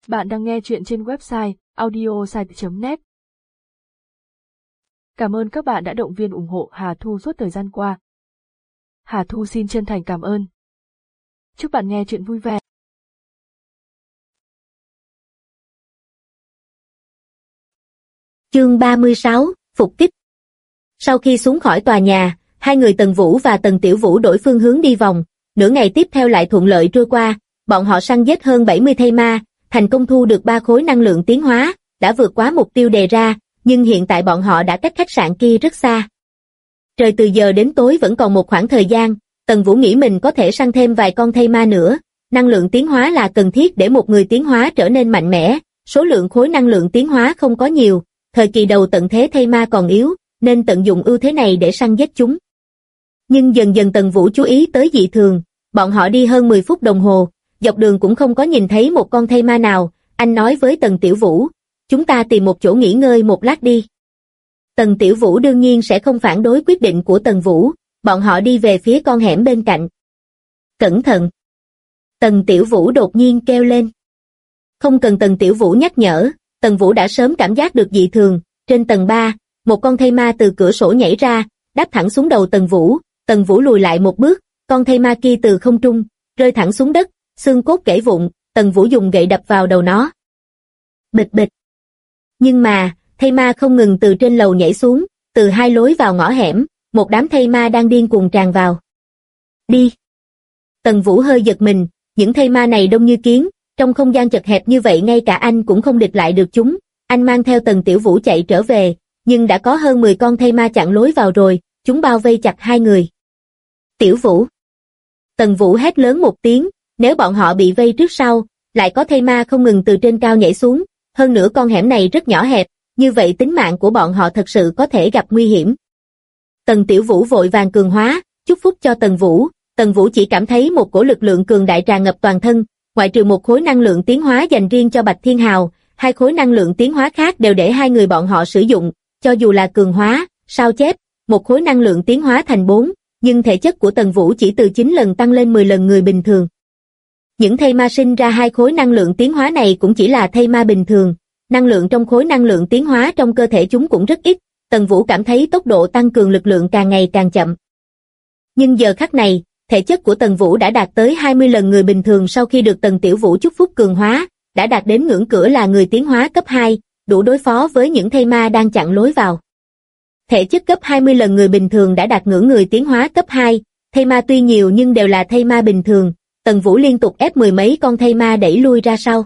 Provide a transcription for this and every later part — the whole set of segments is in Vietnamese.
Bạn đang nghe chuyện trên website audiosite.net. Cảm ơn các bạn đã động viên ủng hộ Hà Thu suốt thời gian qua. Hà Thu xin chân thành cảm ơn. Chúc bạn nghe chuyện vui vẻ. Chương 36, Phục kích. Sau khi xuống khỏi tòa nhà, hai người Tần Vũ và Tần Tiểu Vũ đổi phương hướng đi vòng, nửa ngày tiếp theo lại thuận lợi trôi qua, bọn họ săn giết hơn 70 thây ma, thành công thu được 3 khối năng lượng tiến hóa, đã vượt quá mục tiêu đề ra, nhưng hiện tại bọn họ đã cách khách sạn kia rất xa. Trời từ giờ đến tối vẫn còn một khoảng thời gian, Tần Vũ nghĩ mình có thể săn thêm vài con thây ma nữa, năng lượng tiến hóa là cần thiết để một người tiến hóa trở nên mạnh mẽ, số lượng khối năng lượng tiến hóa không có nhiều, thời kỳ đầu tận thế thây ma còn yếu, nên tận dụng ưu thế này để săn giết chúng. Nhưng dần dần Tần Vũ chú ý tới dị thường, bọn họ đi hơn 10 phút đồng hồ, dọc đường cũng không có nhìn thấy một con thây ma nào, anh nói với Tần Tiểu Vũ, chúng ta tìm một chỗ nghỉ ngơi một lát đi. Tần Tiểu Vũ đương nhiên sẽ không phản đối quyết định của Tần Vũ, bọn họ đi về phía con hẻm bên cạnh. Cẩn thận! Tần Tiểu Vũ đột nhiên kêu lên. Không cần Tần Tiểu Vũ nhắc nhở, Tần Vũ đã sớm cảm giác được dị thường, trên tầng 3, một con thây ma từ cửa sổ nhảy ra, đáp thẳng xuống đầu Tần Vũ lùi lại một bước, con thây ma kia từ không trung, rơi thẳng xuống đất, xương cốt gãy vụn, Tần Vũ dùng gậy đập vào đầu nó. Bịch bịch. Nhưng mà, thây ma không ngừng từ trên lầu nhảy xuống, từ hai lối vào ngõ hẻm, một đám thây ma đang điên cuồng tràn vào. Đi. Tần Vũ hơi giật mình, những thây ma này đông như kiến, trong không gian chật hẹp như vậy ngay cả anh cũng không địch lại được chúng, anh mang theo Tần Tiểu Vũ chạy trở về, nhưng đã có hơn 10 con thây ma chặn lối vào rồi, chúng bao vây chặt hai người. Tiểu Vũ. Tần Vũ hét lớn một tiếng, nếu bọn họ bị vây trước sau, lại có thây ma không ngừng từ trên cao nhảy xuống, hơn nữa con hẻm này rất nhỏ hẹp, như vậy tính mạng của bọn họ thật sự có thể gặp nguy hiểm. Tần Tiểu Vũ vội vàng cường hóa, chúc phúc cho Tần Vũ chỉ cảm thấy một cổ lực lượng cường đại tràn ngập toàn thân, ngoại trừ một khối năng lượng tiến hóa dành riêng cho Bạch Thiên Hào, hai khối năng lượng tiến hóa khác đều để hai người bọn họ sử dụng, cho dù là cường hóa, sao chép, một khối năng lượng tiến hóa thành 4, nhưng thể chất của Tần Vũ chỉ từ 9 lần tăng lên 10 lần người bình thường. Những thây ma sinh ra hai khối năng lượng tiến hóa này cũng chỉ là thây ma bình thường, năng lượng trong khối năng lượng tiến hóa trong cơ thể chúng cũng rất ít, Tần Vũ cảm thấy tốc độ tăng cường lực lượng càng ngày càng chậm. Nhưng giờ khắc này, thể chất của Tần Vũ đã đạt tới 20 lần người bình thường sau khi được Tần Tiểu Vũ chúc phúc cường hóa, đã đạt đến ngưỡng cửa là người tiến hóa cấp 2, đủ đối phó với những thây ma đang chặn lối vào. Thể chất cấp 20 lần người bình thường đã đạt ngưỡng người tiến hóa cấp 2, thây ma tuy nhiều nhưng đều là thây ma bình thường, Tần Vũ liên tục ép 10 mấy con thây ma đẩy lui ra sau.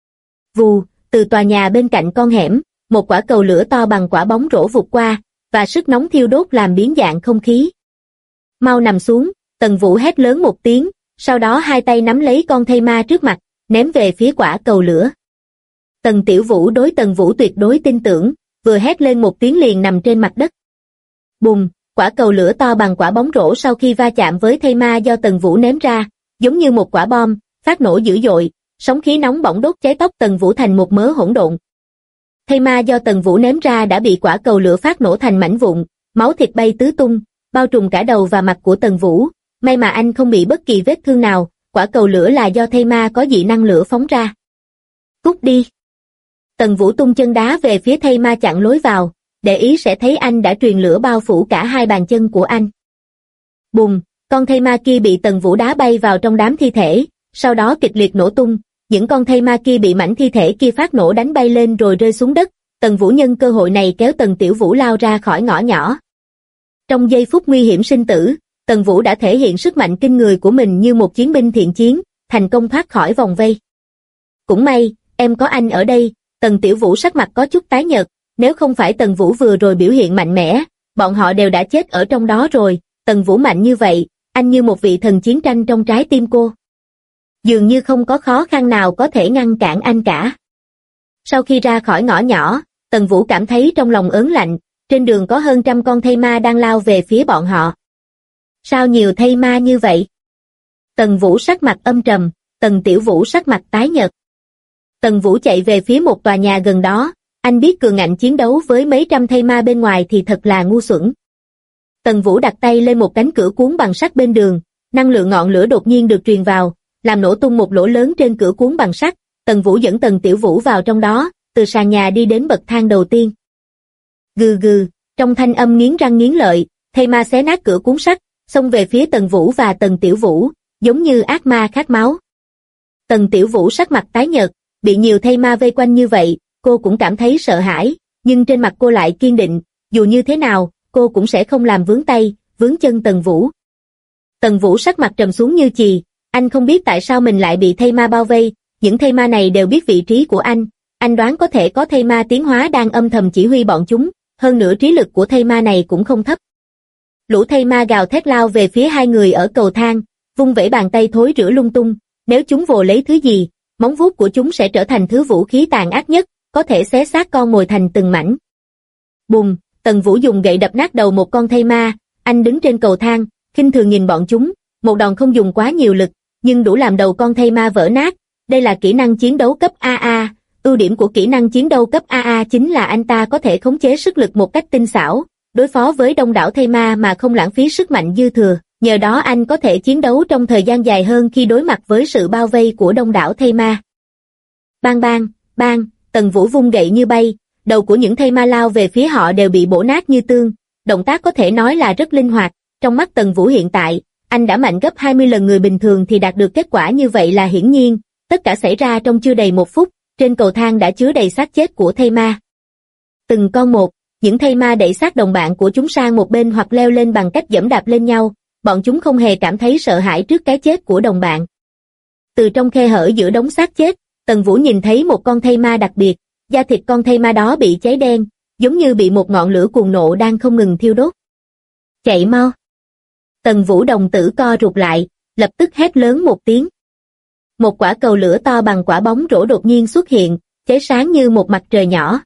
Vù, từ tòa nhà bên cạnh con hẻm, một quả cầu lửa to bằng quả bóng rổ vụt qua, và sức nóng thiêu đốt làm biến dạng không khí. Mau nằm xuống, Tần Vũ hét lớn một tiếng, sau đó hai tay nắm lấy con thây ma trước mặt, ném về phía quả cầu lửa. Tần Tiểu Vũ đối Tần Vũ tuyệt đối tin tưởng, vừa hét lên một tiếng liền nằm trên mặt đất. Bùng, quả cầu lửa to bằng quả bóng rổ sau khi va chạm với thây ma do Tần Vũ ném ra, giống như một quả bom, phát nổ dữ dội, sóng khí nóng bỏng đốt cháy tóc Tần Vũ thành một mớ hỗn độn. Thây ma do Tần Vũ ném ra đã bị quả cầu lửa phát nổ thành mảnh vụn, máu thịt bay tứ tung, bao trùm cả đầu và mặt của Tần Vũ, may mà anh không bị bất kỳ vết thương nào, quả cầu lửa là do thây ma có dị năng lửa phóng ra. Cút đi. Tần Vũ tung chân đá về phía thây ma chặn lối vào, để ý sẽ thấy anh đã truyền lửa bao phủ cả hai bàn chân của anh. Bùng, con thây ma kia bị Tần Vũ đá bay vào trong đám thi thể, sau đó kịch liệt nổ tung, những con thây ma kia bị mảnh thi thể kia phát nổ đánh bay lên rồi rơi xuống đất, Tần Vũ nhân cơ hội này kéo Tần Tiểu Vũ lao ra khỏi ngõ nhỏ. Trong giây phút nguy hiểm sinh tử, Tần Vũ đã thể hiện sức mạnh kinh người của mình như một chiến binh thiện chiến, thành công thoát khỏi vòng vây. Cũng may, em có anh ở đây, Tần Tiểu Vũ sắc mặt có chút tái nhợt, nếu không phải Tần Vũ vừa rồi biểu hiện mạnh mẽ, bọn họ đều đã chết ở trong đó rồi, Tần Vũ mạnh như vậy, anh như một vị thần chiến tranh trong trái tim cô. Dường như không có khó khăn nào có thể ngăn cản anh cả. Sau khi ra khỏi ngõ nhỏ, Tần Vũ cảm thấy trong lòng ớn lạnh, trên đường có hơn trăm con thây ma đang lao về phía bọn họ. Sao nhiều thây ma như vậy? Tần Vũ sắc mặt âm trầm, Tần Tiểu Vũ sắc mặt tái nhợt. Tần Vũ chạy về phía một tòa nhà gần đó, anh biết cường ngạnh chiến đấu với mấy trăm thây ma bên ngoài thì thật là ngu xuẩn. Tần Vũ đặt tay lên một cánh cửa cuốn bằng sắt bên đường, năng lượng ngọn lửa đột nhiên được truyền vào, làm nổ tung một lỗ lớn trên cửa cuốn bằng sắt, Tần Vũ dẫn Tần Tiểu Vũ vào trong đó, từ sàn nhà đi đến bậc thang đầu tiên. Gừ gừ, trong thanh âm nghiến răng nghiến lợi, thây ma xé nát cửa cuốn sắt, xông về phía Tần Vũ và Tần Tiểu Vũ, giống như ác ma khát máu. Tần Tiểu Vũ sắc mặt tái nhợt, bị nhiều thây ma vây quanh như vậy, cô cũng cảm thấy sợ hãi, nhưng trên mặt cô lại kiên định, dù như thế nào, cô cũng sẽ không làm vướng tay, vướng chân Tần Vũ. Tần Vũ sắc mặt trầm xuống như chì, anh không biết tại sao mình lại bị thây ma bao vây, những thây ma này đều biết vị trí của anh đoán có thể có thây ma tiến hóa đang âm thầm chỉ huy bọn chúng, hơn nữa trí lực của thây ma này cũng không thấp. Lũ thây ma gào thét lao về phía hai người ở cầu thang, vung vẩy bàn tay thối rữa lung tung, nếu chúng vồ lấy thứ gì, móng vuốt của chúng sẽ trở thành thứ vũ khí tàn ác nhất, có thể xé xác con mồi thành từng mảnh. Bùm, Tần Vũ dùng gậy đập nát đầu một con thây ma, anh đứng trên cầu thang, khinh thường nhìn bọn chúng, một đòn không dùng quá nhiều lực, nhưng đủ làm đầu con thây ma vỡ nát. Đây là kỹ năng chiến đấu cấp AA, ưu điểm của kỹ năng chiến đấu cấp AA chính là anh ta có thể khống chế sức lực một cách tinh xảo, đối phó với đông đảo thây ma mà không lãng phí sức mạnh dư thừa, nhờ đó anh có thể chiến đấu trong thời gian dài hơn khi đối mặt với sự bao vây của đông đảo thây ma. Bang bang, bang, Tần Vũ vung gậy như bay, đầu của những thây ma lao về phía họ đều bị bổ nát như tương, động tác có thể nói là rất linh hoạt, trong mắt Tần Vũ hiện tại, anh đã mạnh gấp 20 lần người bình thường thì đạt được kết quả như vậy là hiển nhiên, tất cả xảy ra trong chưa đầy một phút, trên cầu thang đã chứa đầy xác chết của thây ma. Từng con một, những thây ma đẩy xác đồng bạn của chúng sang một bên hoặc leo lên bằng cách giẫm đạp lên nhau, bọn chúng không hề cảm thấy sợ hãi trước cái chết của đồng bạn. Từ trong khe hở giữa đống xác chết, Tần Vũ nhìn thấy một con thây ma đặc biệt, da thịt con thây ma đó bị cháy đen, giống như bị một ngọn lửa cuồng nộ đang không ngừng thiêu đốt. Chạy mau! Tần Vũ đồng tử co rụt lại, lập tức hét lớn một tiếng. Một quả cầu lửa to bằng quả bóng rổ đột nhiên xuất hiện, cháy sáng như một mặt trời nhỏ.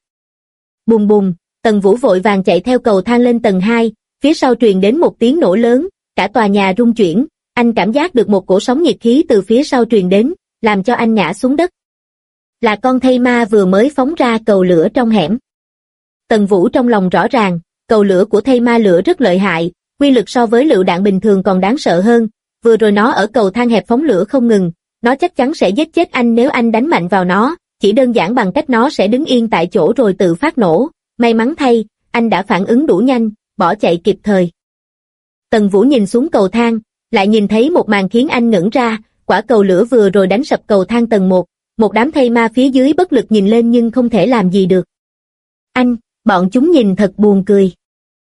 Bùm bùm, Tần Vũ vội vàng chạy theo cầu thang lên tầng 2, phía sau truyền đến một tiếng nổ lớn, cả tòa nhà rung chuyển, anh cảm giác được một cổ sóng nhiệt khí từ phía sau truyền đến, làm cho anh ngã xuống đất. Là con thây ma vừa mới phóng ra cầu lửa trong hẻm. Tần Vũ trong lòng rõ ràng, cầu lửa của thây ma lửa rất lợi hại, quy lực so với lựu đạn bình thường còn đáng sợ hơn, vừa rồi nó ở cầu thang hẹp phóng lửa không ngừng, nó chắc chắn sẽ giết chết anh nếu anh đánh mạnh vào nó, chỉ đơn giản bằng cách nó sẽ đứng yên tại chỗ rồi tự phát nổ, may mắn thay, anh đã phản ứng đủ nhanh, bỏ chạy kịp thời. Tần Vũ nhìn xuống cầu thang, lại nhìn thấy một màn khiến anh ngẩn ra, quả cầu lửa vừa rồi đánh sập cầu thang tầng 1, một đám thây ma phía dưới bất lực nhìn lên nhưng không thể làm gì được. Bọn chúng nhìn thật buồn cười.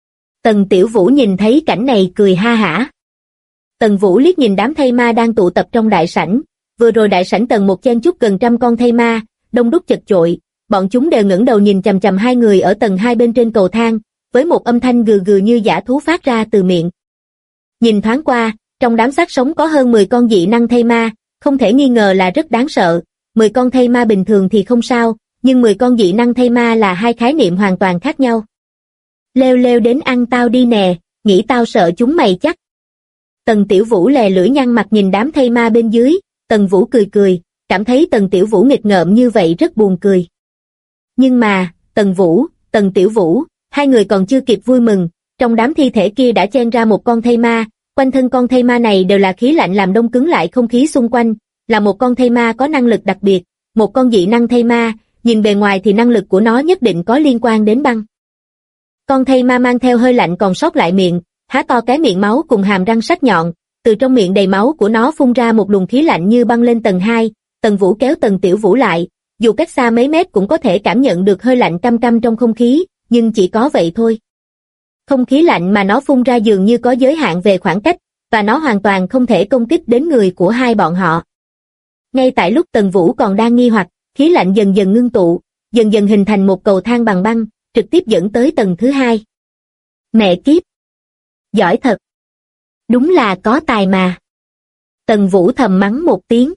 Tần Tiểu Vũ nhìn thấy cảnh này cười ha hả. Tần Vũ liếc nhìn đám thây ma đang tụ tập trong đại sảnh, vừa rồi đại sảnh tầng 1 chen chúc gần trăm con thây ma, đông đúc chật chội, bọn chúng đều ngẩng đầu nhìn chằm chằm hai người ở tầng 2 bên trên cầu thang, với một âm thanh gừ gừ như dã thú phát ra từ miệng. Nhìn thoáng qua, trong đám xác sống có hơn 10 con dị năng thây ma, không thể nghi ngờ là rất đáng sợ, 10 con thây ma bình thường thì không sao, nhưng 10 con dị năng thây ma là hai khái niệm hoàn toàn khác nhau. Leo leo đến ăn tao đi nè, nghĩ tao sợ chúng mày chắc. Tần Tiểu Vũ lè lưỡi nhăn mặt nhìn đám thây ma bên dưới, Tần Vũ cười cười, cảm thấy Tần Tiểu Vũ nghịch ngợm như vậy rất buồn cười. Nhưng mà, Tần Tiểu Vũ, hai người còn chưa kịp vui mừng, trong đám thi thể kia đã chen ra một con thây ma, quanh thân con thây ma này đều là khí lạnh làm đông cứng lại không khí xung quanh, là một con thây ma có năng lực đặc biệt, một con dị năng thây ma, nhìn bề ngoài thì năng lực của nó nhất định có liên quan đến băng. Con thây ma mang theo hơi lạnh còn sót lại miệng, há to cái miệng máu cùng hàm răng sắc nhọn, từ trong miệng đầy máu của nó phun ra một luồng khí lạnh như băng lên tầng 2, Tần Vũ kéo Tần Tiểu Vũ lại, dù cách xa mấy mét cũng có thể cảm nhận được hơi lạnh căm căm trong không khí, nhưng chỉ có vậy thôi. Không khí lạnh mà nó phun ra dường như có giới hạn về khoảng cách, và nó hoàn toàn không thể công kích đến người của hai bọn họ. Ngay tại lúc Tần Vũ còn đang nghi hoặc, khí lạnh dần dần ngưng tụ, dần dần hình thành một cầu thang bằng băng, trực tiếp dẫn tới tầng thứ 2. Mẹ kiếp! Giỏi thật! Đúng là có tài mà! Tần Vũ thầm mắng một tiếng.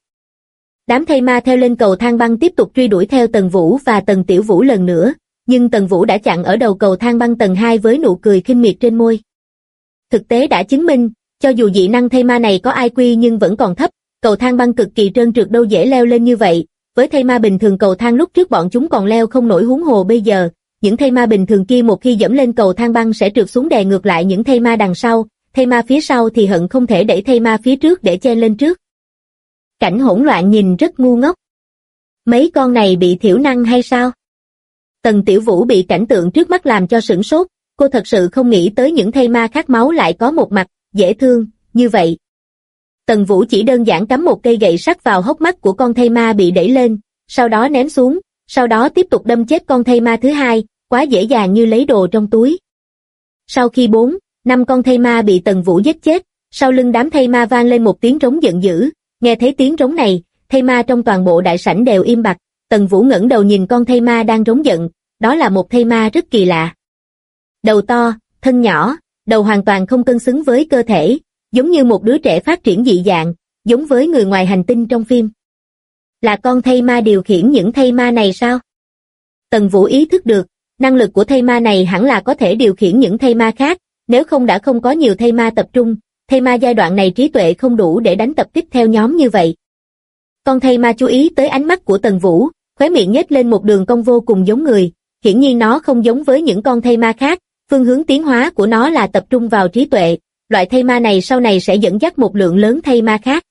Đám thây ma theo lên cầu thang băng tiếp tục truy đuổi theo Tần Vũ và Tần Tiểu Vũ lần nữa, nhưng Tần Vũ đã chặn ở đầu cầu thang băng tầng 2 với nụ cười khinh miệt trên môi. Thực tế đã chứng minh, cho dù dị năng thây ma này có IQ nhưng vẫn còn thấp, cầu thang băng cực kỳ trơn trượt đâu dễ leo lên như vậy, với thây ma bình thường cầu thang lúc trước bọn chúng còn leo không nổi huống hồ bây giờ, những thây ma bình thường kia một khi dẫm lên cầu thang băng sẽ trượt xuống đè ngược lại những thây ma đằng sau, thây ma phía sau thì hận không thể đẩy thây ma phía trước để chen lên trước. Cảnh hỗn loạn nhìn rất ngu ngốc. Mấy con này bị thiểu năng hay sao? Tần Tiểu Vũ bị cảnh tượng trước mắt làm cho sửng sốt, cô thật sự không nghĩ tới những thây ma khát máu lại có một mặt dễ thương như vậy. Tần Vũ chỉ đơn giản cắm một cây gậy sắt vào hốc mắt của con thây ma bị đẩy lên, sau đó ném xuống, sau đó tiếp tục đâm chết con thây ma thứ hai, quá dễ dàng như lấy đồ trong túi. Sau khi 4-5 con thây ma bị Tần Vũ giết chết, sau lưng đám thây ma vang lên một tiếng trống giận dữ, nghe thấy tiếng trống này, thây ma trong toàn bộ đại sảnh đều im bặt. Tần Vũ ngẩng đầu nhìn con thây ma đang rống giận, đó là một thây ma rất kỳ lạ. Đầu to, thân nhỏ, đầu hoàn toàn không cân xứng với cơ thể, giống như một đứa trẻ phát triển dị dạng, giống với người ngoài hành tinh trong phim. Là con thây ma điều khiển những thây ma này sao? Tần Vũ ý thức được, năng lực của thây ma này hẳn là có thể điều khiển những thây ma khác, nếu không đã không có nhiều thây ma tập trung, thây ma giai đoạn này trí tuệ không đủ để đánh tập kích theo nhóm như vậy. Con thây ma chú ý tới ánh mắt của Tần Vũ, khóe miệng nhếch lên một đường cong vô cùng giống người, hiển nhiên nó không giống với những con thây ma khác, phương hướng tiến hóa của nó là tập trung vào trí tuệ, loại thây ma này sau này sẽ dẫn dắt một lượng lớn thây ma khác.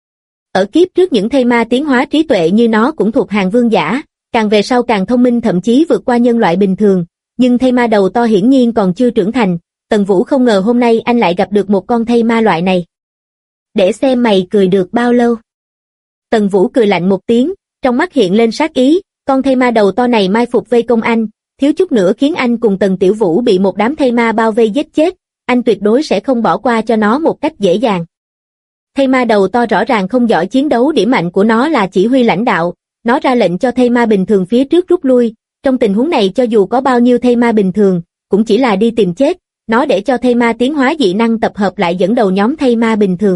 Ở kiếp trước những thây ma tiến hóa trí tuệ như nó cũng thuộc hàng vương giả, càng về sau càng thông minh thậm chí vượt qua nhân loại bình thường, nhưng thây ma đầu to hiển nhiên còn chưa trưởng thành, Tần Vũ không ngờ hôm nay anh lại gặp được một con thây ma loại này. Để xem mày cười được bao lâu. Tần Vũ cười lạnh một tiếng, trong mắt hiện lên sát ý, con thây ma đầu to này mai phục vây công anh, thiếu chút nữa khiến anh cùng Tần Tiểu Vũ bị một đám thây ma bao vây giết chết, anh tuyệt đối sẽ không bỏ qua cho nó một cách dễ dàng. Thây ma đầu to rõ ràng không giỏi chiến đấu, điểm mạnh của nó là chỉ huy lãnh đạo, nó ra lệnh cho thây ma bình thường phía trước rút lui, trong tình huống này cho dù có bao nhiêu thây ma bình thường, cũng chỉ là đi tìm chết, nó để cho thây ma tiến hóa dị năng tập hợp lại dẫn đầu nhóm thây ma bình thường.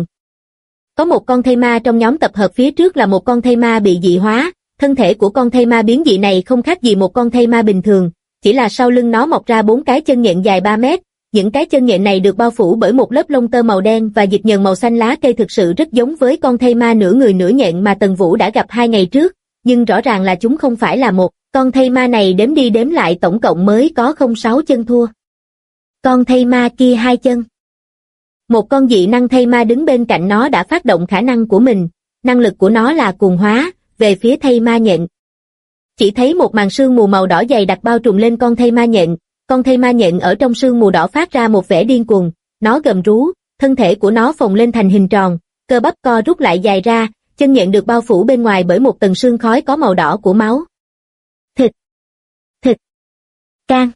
Có một con thây ma trong nhóm tập hợp phía trước là một con thây ma bị dị hóa, thân thể của con thây ma biến dị này không khác gì một con thây ma bình thường, chỉ là sau lưng nó mọc ra 4 cái chân nhện dài 3 mét, những cái chân nhện này được bao phủ bởi một lớp lông tơ màu đen và dịch nhờn màu xanh lá cây, thực sự rất giống với con thây ma nửa người nửa nhện mà Tần Vũ đã gặp 2 ngày trước, nhưng rõ ràng là chúng không phải là một, con thây ma này đếm đi đếm lại tổng cộng mới có 06 chân thua. Con thây ma kia 2 chân. Một con dị năng thây ma đứng bên cạnh nó đã phát động khả năng của mình, năng lực của nó là cuồng hóa, về phía thây ma nhện. Chỉ thấy một màn sương mù màu đỏ dày đặc bao trùm lên con thây ma nhện, con thây ma nhện ở trong sương mù đỏ phát ra một vẻ điên cuồng, nó gầm rú, thân thể của nó phồng lên thành hình tròn, cơ bắp co rút lại dài ra, chân nhện được bao phủ bên ngoài bởi một tầng sương khói có màu đỏ của máu. Thịt, thịt, can,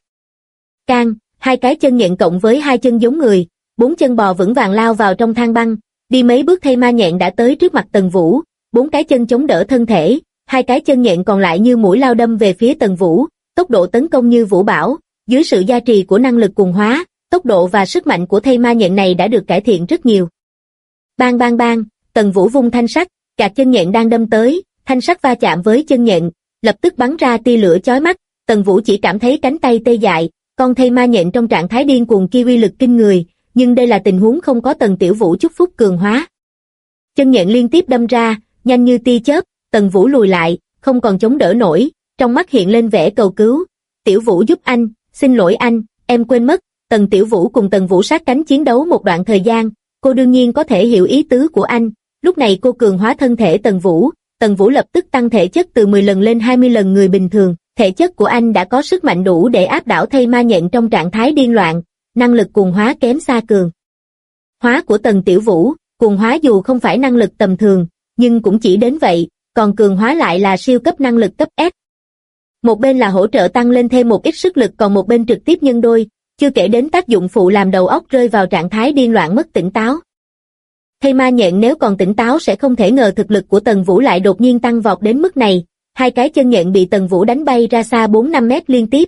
can, 2 cái chân nhện cộng với 2 chân giống người, 4 chân bò vững vàng lao vào trong thang băng, đi mấy bước thây ma nhện đã tới trước mặt Tần Vũ, 4 cái chân chống đỡ thân thể, 2 cái chân nhện còn lại như mũi lao đâm về phía Tần Vũ, tốc độ tấn công như vũ bão, dưới sự gia trì của năng lực cuồng hóa, tốc độ và sức mạnh của thây ma nhện này đã được cải thiện rất nhiều. Bang bang bang, Tần Vũ vung thanh sắt, gạt chân nhện đang đâm tới, thanh sắt va chạm với chân nhện, lập tức bắn ra tia lửa chói mắt, Tần Vũ chỉ cảm thấy cánh tay tê dại, con thây ma nhện trong trạng thái điên cuồng kia uy lực kinh người, nhưng đây là tình huống không có Tần Tiểu Vũ chúc phúc cường hóa. Chân nhện liên tiếp đâm ra, nhanh như tia chớp, Tần Vũ lùi lại, không còn chống đỡ nổi, trong mắt hiện lên vẻ cầu cứu. Tiểu Vũ giúp anh, xin lỗi anh, em quên mất. Tần Tiểu Vũ cùng Tần Vũ sát cánh chiến đấu một đoạn thời gian, cô đương nhiên có thể hiểu ý tứ của anh, lúc này cô cường hóa thân thể Tần Vũ lập tức tăng thể chất từ 10 lần lên 20 lần người bình thường, thể chất của anh đã có sức mạnh đủ để áp đảo thây ma nhện trong trạng thái điên loạn, năng lực cuồng hóa kém xa cường hóa của Tần Tiểu Vũ, cuồng hóa dù không phải năng lực tầm thường, nhưng cũng chỉ đến vậy, còn cường hóa lại là siêu cấp năng lực cấp S. Một bên là hỗ trợ tăng lên thêm một ít sức lực, còn một bên trực tiếp nhân đôi, chưa kể đến tác dụng phụ làm đầu óc rơi vào trạng thái điên loạn mất tỉnh táo. Thây ma nhện nếu còn tỉnh táo sẽ không thể ngờ thực lực của Tần Vũ lại đột nhiên tăng vọt đến mức này, 2 cái chân nhện bị Tần Vũ đánh bay ra xa 4-5 mét liên tiếp.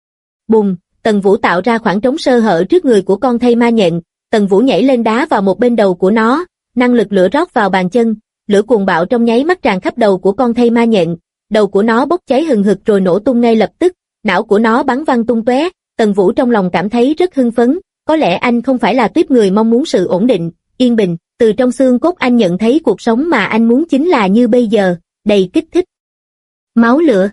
Bùng, Tần Vũ tạo ra khoảng trống sơ hở trước người của con thây ma nhện, Tần Vũ nhảy lên đá vào một bên đầu của nó, năng lực lửa rót vào bàn chân, lửa cuồng bạo trong nháy mắt tràn khắp đầu của con thây ma nhện, đầu của nó bốc cháy hừng hực rồi nổ tung ngay lập tức, não của nó bắn văng tung tóe. Tần Vũ trong lòng cảm thấy rất hưng phấn, có lẽ anh không phải là tuýp người mong muốn sự ổn định, yên bình, từ trong xương cốt anh nhận thấy cuộc sống mà anh muốn chính là như bây giờ, đầy kích thích. Máu lửa.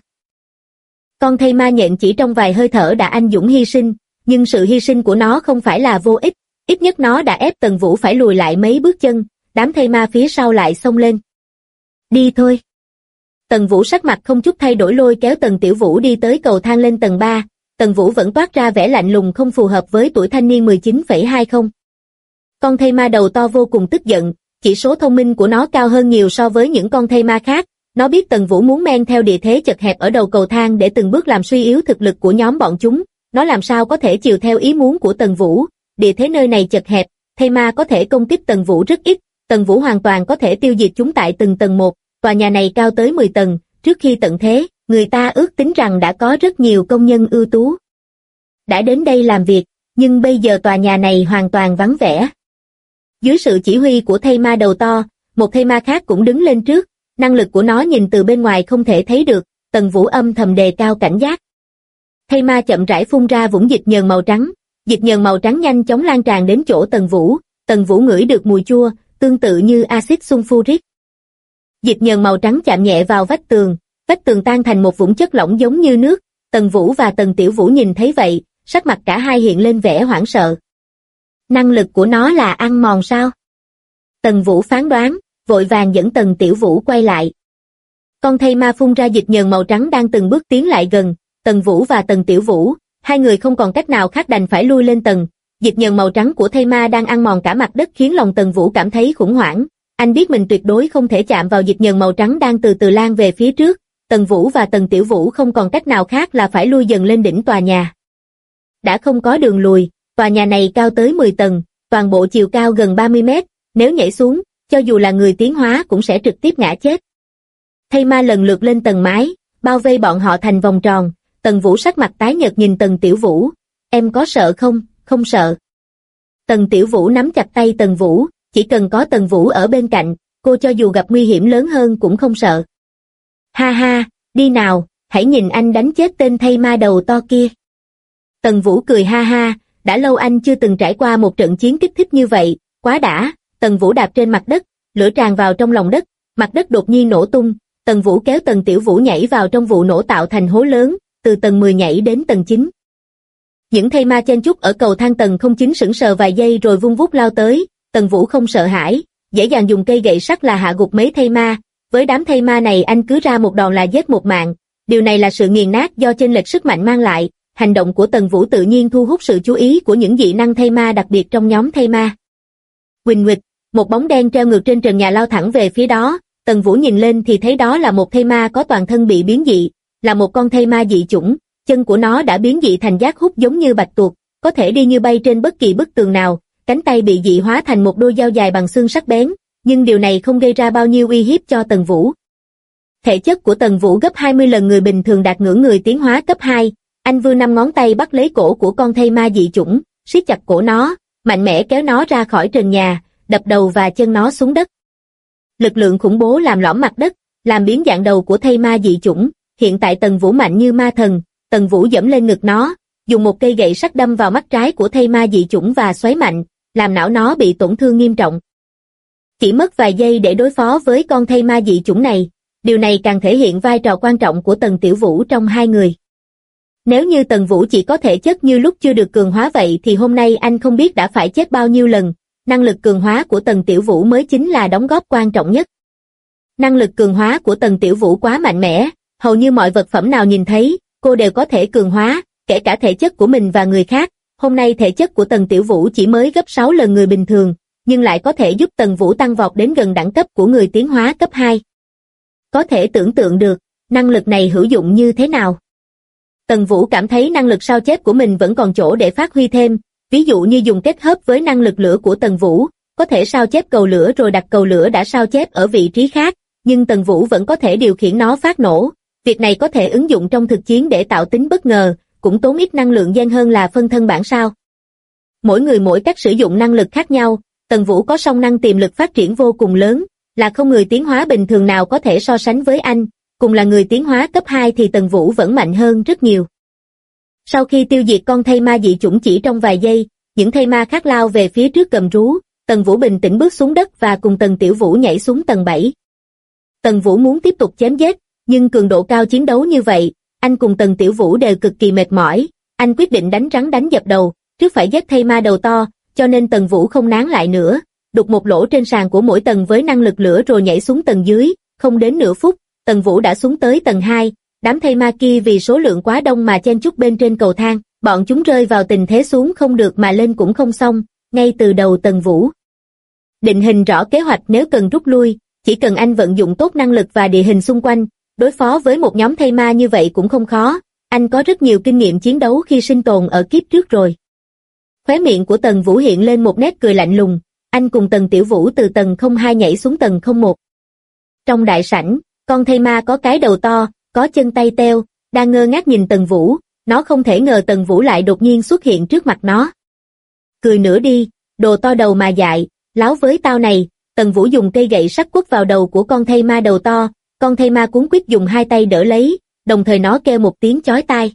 Con thây ma nhện chỉ trong vài hơi thở đã anh dũng hy sinh, nhưng sự hy sinh của nó không phải là vô ích, ít nhất nó đã ép Tần Vũ phải lùi lại mấy bước chân, đám thây ma phía sau lại xông lên. Đi thôi. Tần Vũ sắc mặt không chút thay đổi lôi kéo Tần Tiểu Vũ đi tới cầu thang lên tầng 3, Tần Vũ vẫn toát ra vẻ lạnh lùng không phù hợp với tuổi thanh niên 19,20. Con thây ma đầu to vô cùng tức giận, chỉ số thông minh của nó cao hơn nhiều so với những con thây ma khác, nó biết Tần Vũ muốn men theo địa thế chật hẹp ở đầu cầu thang để từng bước làm suy yếu thực lực của nhóm bọn chúng, nó làm sao có thể chiều theo ý muốn của Tần Vũ, địa thế nơi này chật hẹp, thây ma có thể công kích Tần Vũ rất ít, Tần Vũ hoàn toàn có thể tiêu diệt chúng tại từng tầng một, tòa nhà này cao tới 10 tầng, trước khi tận thế, người ta ước tính rằng đã có rất nhiều công nhân ưu tú đã đến đây làm việc, nhưng bây giờ tòa nhà này hoàn toàn vắng vẻ. Dưới sự chỉ huy của thây ma đầu to, một thây ma khác cũng đứng lên trước, năng lực của nó nhìn từ bên ngoài không thể thấy được, Tần Vũ âm thầm đề cao cảnh giác. Thây ma chậm rãi phun ra vũng dịch nhờn màu trắng nhanh chóng lan tràn đến chỗ Tần Vũ ngửi được mùi chua, tương tự như axit sulfuric. Dịch nhờn màu trắng chạm nhẹ vào vách tường tan thành một vũng chất lỏng giống như nước, Tần Vũ và Tần Tiểu Vũ nhìn thấy vậy, sắc mặt cả hai hiện lên vẻ hoảng sợ. Năng lực của nó là ăn mòn sao? Tần Vũ phán đoán, vội vàng dẫn Tần Tiểu Vũ quay lại. Con thây ma phun ra dịch nhờn màu trắng đang từng bước tiến lại gần, Tần Vũ và Tần Tiểu Vũ, hai người không còn cách nào khác đành phải lui lên tầng. Dịch nhờn màu trắng của thây ma đang ăn mòn cả mặt đất khiến lòng Tần Vũ cảm thấy khủng hoảng. Anh biết mình tuyệt đối không thể chạm vào dịch nhờn màu trắng đang từ từ lan về phía trước. Tần Vũ và Tần Tiểu Vũ không còn cách nào khác là phải lui dần lên đỉnh tòa nhà. Đã không có đường lùi, tòa nhà này cao tới 10 tầng, toàn bộ chiều cao gần 30 mét, nếu nhảy xuống, cho dù là người tiến hóa cũng sẽ trực tiếp ngã chết. Thây ma lần lượt lên tầng mái, bao vây bọn họ thành vòng tròn, Tần Vũ sắc mặt tái nhợt nhìn Tần Tiểu Vũ, em có sợ không? Không sợ. Tần Tiểu Vũ nắm chặt tay Tần Vũ, chỉ cần có Tần Vũ ở bên cạnh, cô cho dù gặp nguy hiểm lớn hơn cũng không sợ. Ha ha, đi nào, hãy nhìn anh đánh chết tên thây ma đầu to kia. Tần Vũ cười ha ha, đã lâu anh chưa từng trải qua một trận chiến kích thích như vậy, quá đã. Tần Vũ đạp trên mặt đất, lửa tràn vào trong lòng đất, mặt đất đột nhiên nổ tung, Tần Vũ kéo Tần Tiểu Vũ nhảy vào trong vụ nổ tạo thành hố lớn, từ tầng 10 nhảy đến tầng 9. Những thây ma chen chúc ở cầu thang tầng 09 sững sờ vài giây rồi vung vút lao tới, Tần Vũ không sợ hãi, dễ dàng dùng cây gậy sắt là hạ gục mấy thây ma, với đám thây ma này anh cứ ra một đòn là giết một mạng, điều này là sự nghiền nát do chênh lệch sức mạnh mang lại, hành động của Tần Vũ tự nhiên thu hút sự chú ý của những dị năng thây ma đặc biệt trong nhóm thây ma. Huỳnh nguịch, một bóng đen treo ngược trên trần nhà lao thẳng về phía đó, Tần Vũ nhìn lên thì thấy đó là một thây ma có toàn thân bị biến dị, là một con thây ma dị chủng, chân của nó đã biến dị thành giác hút giống như bạch tuộc, có thể đi như bay trên bất kỳ bức tường nào, cánh tay bị dị hóa thành một đôi dao dài bằng xương sắc bén, nhưng điều này không gây ra bao nhiêu uy hiếp cho Tần Vũ. Thể chất của Tần Vũ gấp 20 lần người bình thường đạt ngưỡng người tiến hóa cấp 2, anh vươn 5 ngón tay bắt lấy cổ của con thây ma dị chủng, siết chặt cổ nó, mạnh mẽ kéo nó ra khỏi trần nhà, đập đầu và chân nó xuống đất. Lực lượng khủng bố làm lõm mặt đất, làm biến dạng đầu của thây ma dị chủng, hiện tại Tần Vũ mạnh như ma thần, Tần Vũ giẫm lên ngực nó, dùng một cây gậy sắt đâm vào mắt trái của thây ma dị chủng và xoáy mạnh, làm não nó bị tổn thương nghiêm trọng. Chỉ mất vài giây để đối phó với con thây ma dị chủng này, điều này càng thể hiện vai trò quan trọng của Tần Tiểu Vũ trong hai người. Nếu như Tần Vũ chỉ có thể chất như lúc chưa được cường hóa vậy thì hôm nay anh không biết đã phải chết bao nhiêu lần, năng lực cường hóa của Tần Tiểu Vũ mới chính là đóng góp quan trọng nhất. Năng lực cường hóa của Tần Tiểu Vũ quá mạnh mẽ, hầu như mọi vật phẩm nào nhìn thấy, cô đều có thể cường hóa, kể cả thể chất của mình và người khác. Hôm nay thể chất của Tần Tiểu Vũ chỉ mới gấp 6 lần người bình thường, nhưng lại có thể giúp Tần Vũ tăng vọt đến gần đẳng cấp của người tiến hóa cấp 2. Có thể tưởng tượng được, năng lực này hữu dụng như thế nào. Tần Vũ cảm thấy năng lực sao chép của mình vẫn còn chỗ để phát huy thêm, ví dụ như dùng kết hợp với năng lực lửa của Tần Vũ, có thể sao chép cầu lửa rồi đặt cầu lửa đã sao chép ở vị trí khác, nhưng Tần Vũ vẫn có thể điều khiển nó phát nổ. Việc này có thể ứng dụng trong thực chiến để tạo tính bất ngờ, cũng tốn ít năng lượng gen hơn là phân thân bản sao. Mỗi người mỗi cách sử dụng năng lực khác nhau, Tần Vũ có song năng tiềm lực phát triển vô cùng lớn, là không người tiến hóa bình thường nào có thể so sánh với anh, cùng là người tiến hóa cấp 2 thì Tần Vũ vẫn mạnh hơn rất nhiều. Sau khi tiêu diệt con thây ma dị chủng chỉ trong vài giây, những thây ma khác lao về phía trước gầm rú, Tần Vũ bình tĩnh bước xuống đất và cùng Tần Tiểu Vũ nhảy xuống tầng 7. Tần Vũ muốn tiếp tục chém giết, nhưng cường độ cao chiến đấu như vậy, anh cùng Tần Tiểu Vũ đều cực kỳ mệt mỏi, anh quyết định đánh rắn đánh dập đầu, trước phải giết thây ma đầu to, cho nên Tần Vũ không nán lại nữa, đục một lỗ trên sàn của mỗi tầng với năng lực lửa rồi nhảy xuống tầng dưới, không đến nửa phút, Tần Vũ đã xuống tới tầng 2, đám thây ma kia vì số lượng quá đông mà chen chúc bên trên cầu thang, bọn chúng rơi vào tình thế xuống không được mà lên cũng không xong, ngay từ đầu Tần Vũ định hình rõ kế hoạch nếu cần rút lui, chỉ cần anh vận dụng tốt năng lực và địa hình xung quanh, đối phó với một nhóm thây ma như vậy cũng không khó, anh có rất nhiều kinh nghiệm chiến đấu khi sinh tồn ở kiếp trước rồi. Khóe miệng của Tần Vũ hiện lên một nét cười lạnh lùng, anh cùng Tần Tiểu Vũ từ tầng 02 nhảy xuống tầng 01. Trong đại sảnh, con thây ma có cái đầu to, có chân tay teo, đang ngơ ngác nhìn Tần Vũ, nó không thể ngờ Tần Vũ lại đột nhiên xuất hiện trước mặt nó. Cười nữa đi, đồ to đầu mà dại, láo với tao này. Tần Vũ dùng cây gậy sắt quất vào đầu của con thây ma đầu to, con thây ma cuống quýt dùng hai tay đỡ lấy, đồng thời nó kêu một tiếng chói tai.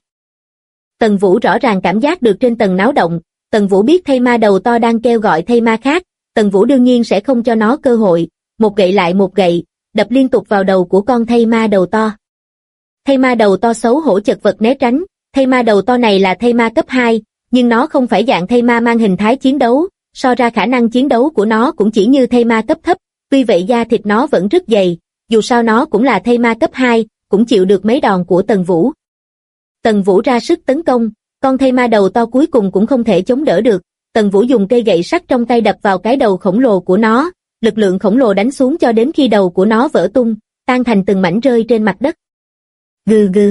Tần Vũ rõ ràng cảm giác được trên tầng náo động, Tần Vũ biết thây ma đầu to đang kêu gọi thây ma khác, Tần Vũ đương nhiên sẽ không cho nó cơ hội, một gậy lại một gậy, đập liên tục vào đầu của con thây ma đầu to. Thây ma đầu to xấu hổ chật vật né tránh, thây ma đầu to này là thây ma cấp 2, nhưng nó không phải dạng thây ma mang hình thái chiến đấu, so ra khả năng chiến đấu của nó cũng chỉ như thây ma cấp thấp, tuy vậy da thịt nó vẫn rất dày, dù sao nó cũng là thây ma cấp 2, cũng chịu được mấy đòn của Tần Vũ. Tần Vũ ra sức tấn công, con thây ma đầu to cuối cùng cũng không thể chống đỡ được, Tần Vũ dùng cây gậy sắt trong tay đập vào cái đầu khổng lồ của nó, lực lượng khổng lồ đánh xuống cho đến khi đầu của nó vỡ tung, tan thành từng mảnh rơi trên mặt đất. Gừ gừ.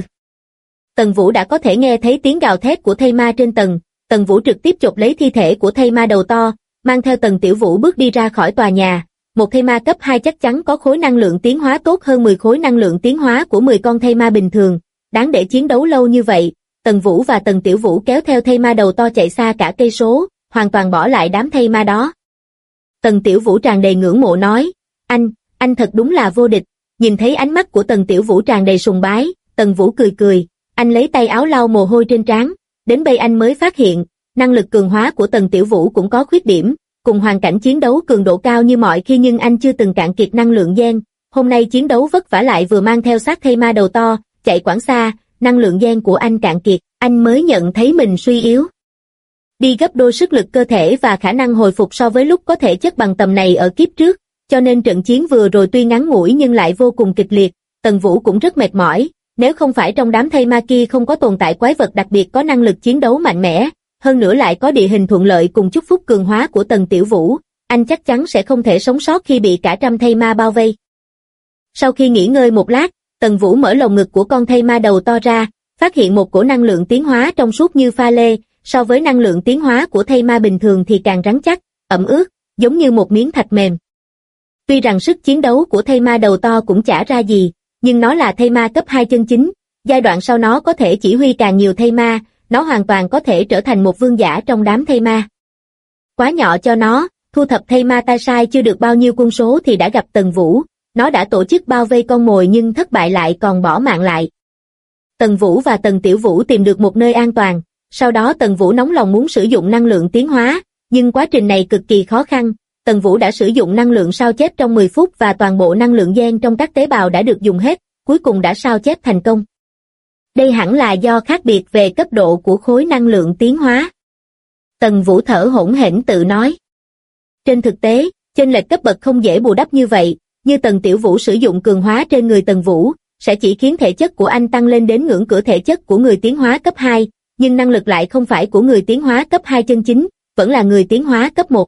Tần Vũ đã có thể nghe thấy tiếng gào thét của thây ma trên tầng, Tần Vũ trực tiếp chộp lấy thi thể của thây ma đầu to, mang theo Tần Tiểu Vũ bước đi ra khỏi tòa nhà. Một thây ma cấp 2 chắc chắn có khối năng lượng tiến hóa tốt hơn 10 khối năng lượng tiến hóa của 10 con thây ma bình thường, đáng để chiến đấu lâu như vậy. Tần Vũ và Tần Tiểu Vũ kéo theo thây ma đầu to chạy xa cả cây số, hoàn toàn bỏ lại đám thây ma đó. Tần Tiểu Vũ tràn đầy ngưỡng mộ nói, anh thật đúng là vô địch. Nhìn thấy ánh mắt của Tần Tiểu Vũ tràn đầy sùng bái, Tần Vũ cười cười, anh lấy tay áo lau mồ hôi trên trán, đến bây anh mới phát hiện, năng lực cường hóa của Tần Tiểu Vũ cũng có khuyết điểm, cùng hoàn cảnh chiến đấu cường độ cao như mọi khi nhưng anh chưa từng cạn kiệt năng lượng gen, hôm nay chiến đấu vất vả lại vừa mang theo xác thây ma đầu to, chạy quãng xa, năng lượng gen của anh cạn kiệt, anh mới nhận thấy mình suy yếu. Đi gấp đôi sức lực cơ thể và khả năng hồi phục so với lúc có thể chất bằng tầm này ở kiếp trước, cho nên trận chiến vừa rồi tuy ngắn ngủi nhưng lại vô cùng kịch liệt, Tần Vũ cũng rất mệt mỏi, nếu không phải trong đám thây ma kia không có tồn tại quái vật đặc biệt có năng lực chiến đấu mạnh mẽ, hơn nữa lại có địa hình thuận lợi cùng chúc phúc cường hóa của Tần Tiểu Vũ, anh chắc chắn sẽ không thể sống sót khi bị cả trăm thây ma bao vây. Sau khi nghỉ ngơi một lát, Tần Vũ mở lồng ngực của con thây ma đầu to ra, phát hiện một cổ năng lượng tiến hóa trong suốt như pha lê, so với năng lượng tiến hóa của thây ma bình thường thì càng rắn chắc, ẩm ướt, giống như một miếng thạch mềm. Tuy rằng sức chiến đấu của thây ma đầu to cũng chả ra gì, nhưng nó là thây ma cấp 2 chân chính, giai đoạn sau nó có thể chỉ huy càng nhiều thây ma, nó hoàn toàn có thể trở thành một vương giả trong đám thây ma. Quá nhỏ cho nó, thu thập thây ma tay sai chưa được bao nhiêu quân số thì đã gặp Tần Vũ, nó đã tổ chức bao vây con mồi nhưng thất bại lại còn bỏ mạng lại. Tần Vũ và Tần Tiểu Vũ tìm được một nơi an toàn, sau đó Tần Vũ nóng lòng muốn sử dụng năng lượng tiến hóa, nhưng quá trình này cực kỳ khó khăn, Tần Vũ đã sử dụng năng lượng sao chép trong 10 phút và toàn bộ năng lượng gen trong các tế bào đã được dùng hết, cuối cùng đã sao chép thành công. Đây hẳn là do khác biệt về cấp độ của khối năng lượng tiến hóa. Tần Vũ thở hổn hển tự nói. Trên thực tế, chênh lệch cấp bậc không dễ bù đắp như vậy, như Tần Tiểu Vũ sử dụng cường hóa trên người Tần Vũ, sẽ chỉ khiến thể chất của anh tăng lên đến ngưỡng cửa thể chất của người tiến hóa cấp 2, nhưng năng lực lại không phải của người tiến hóa cấp 2 chân chính, vẫn là người tiến hóa cấp 1.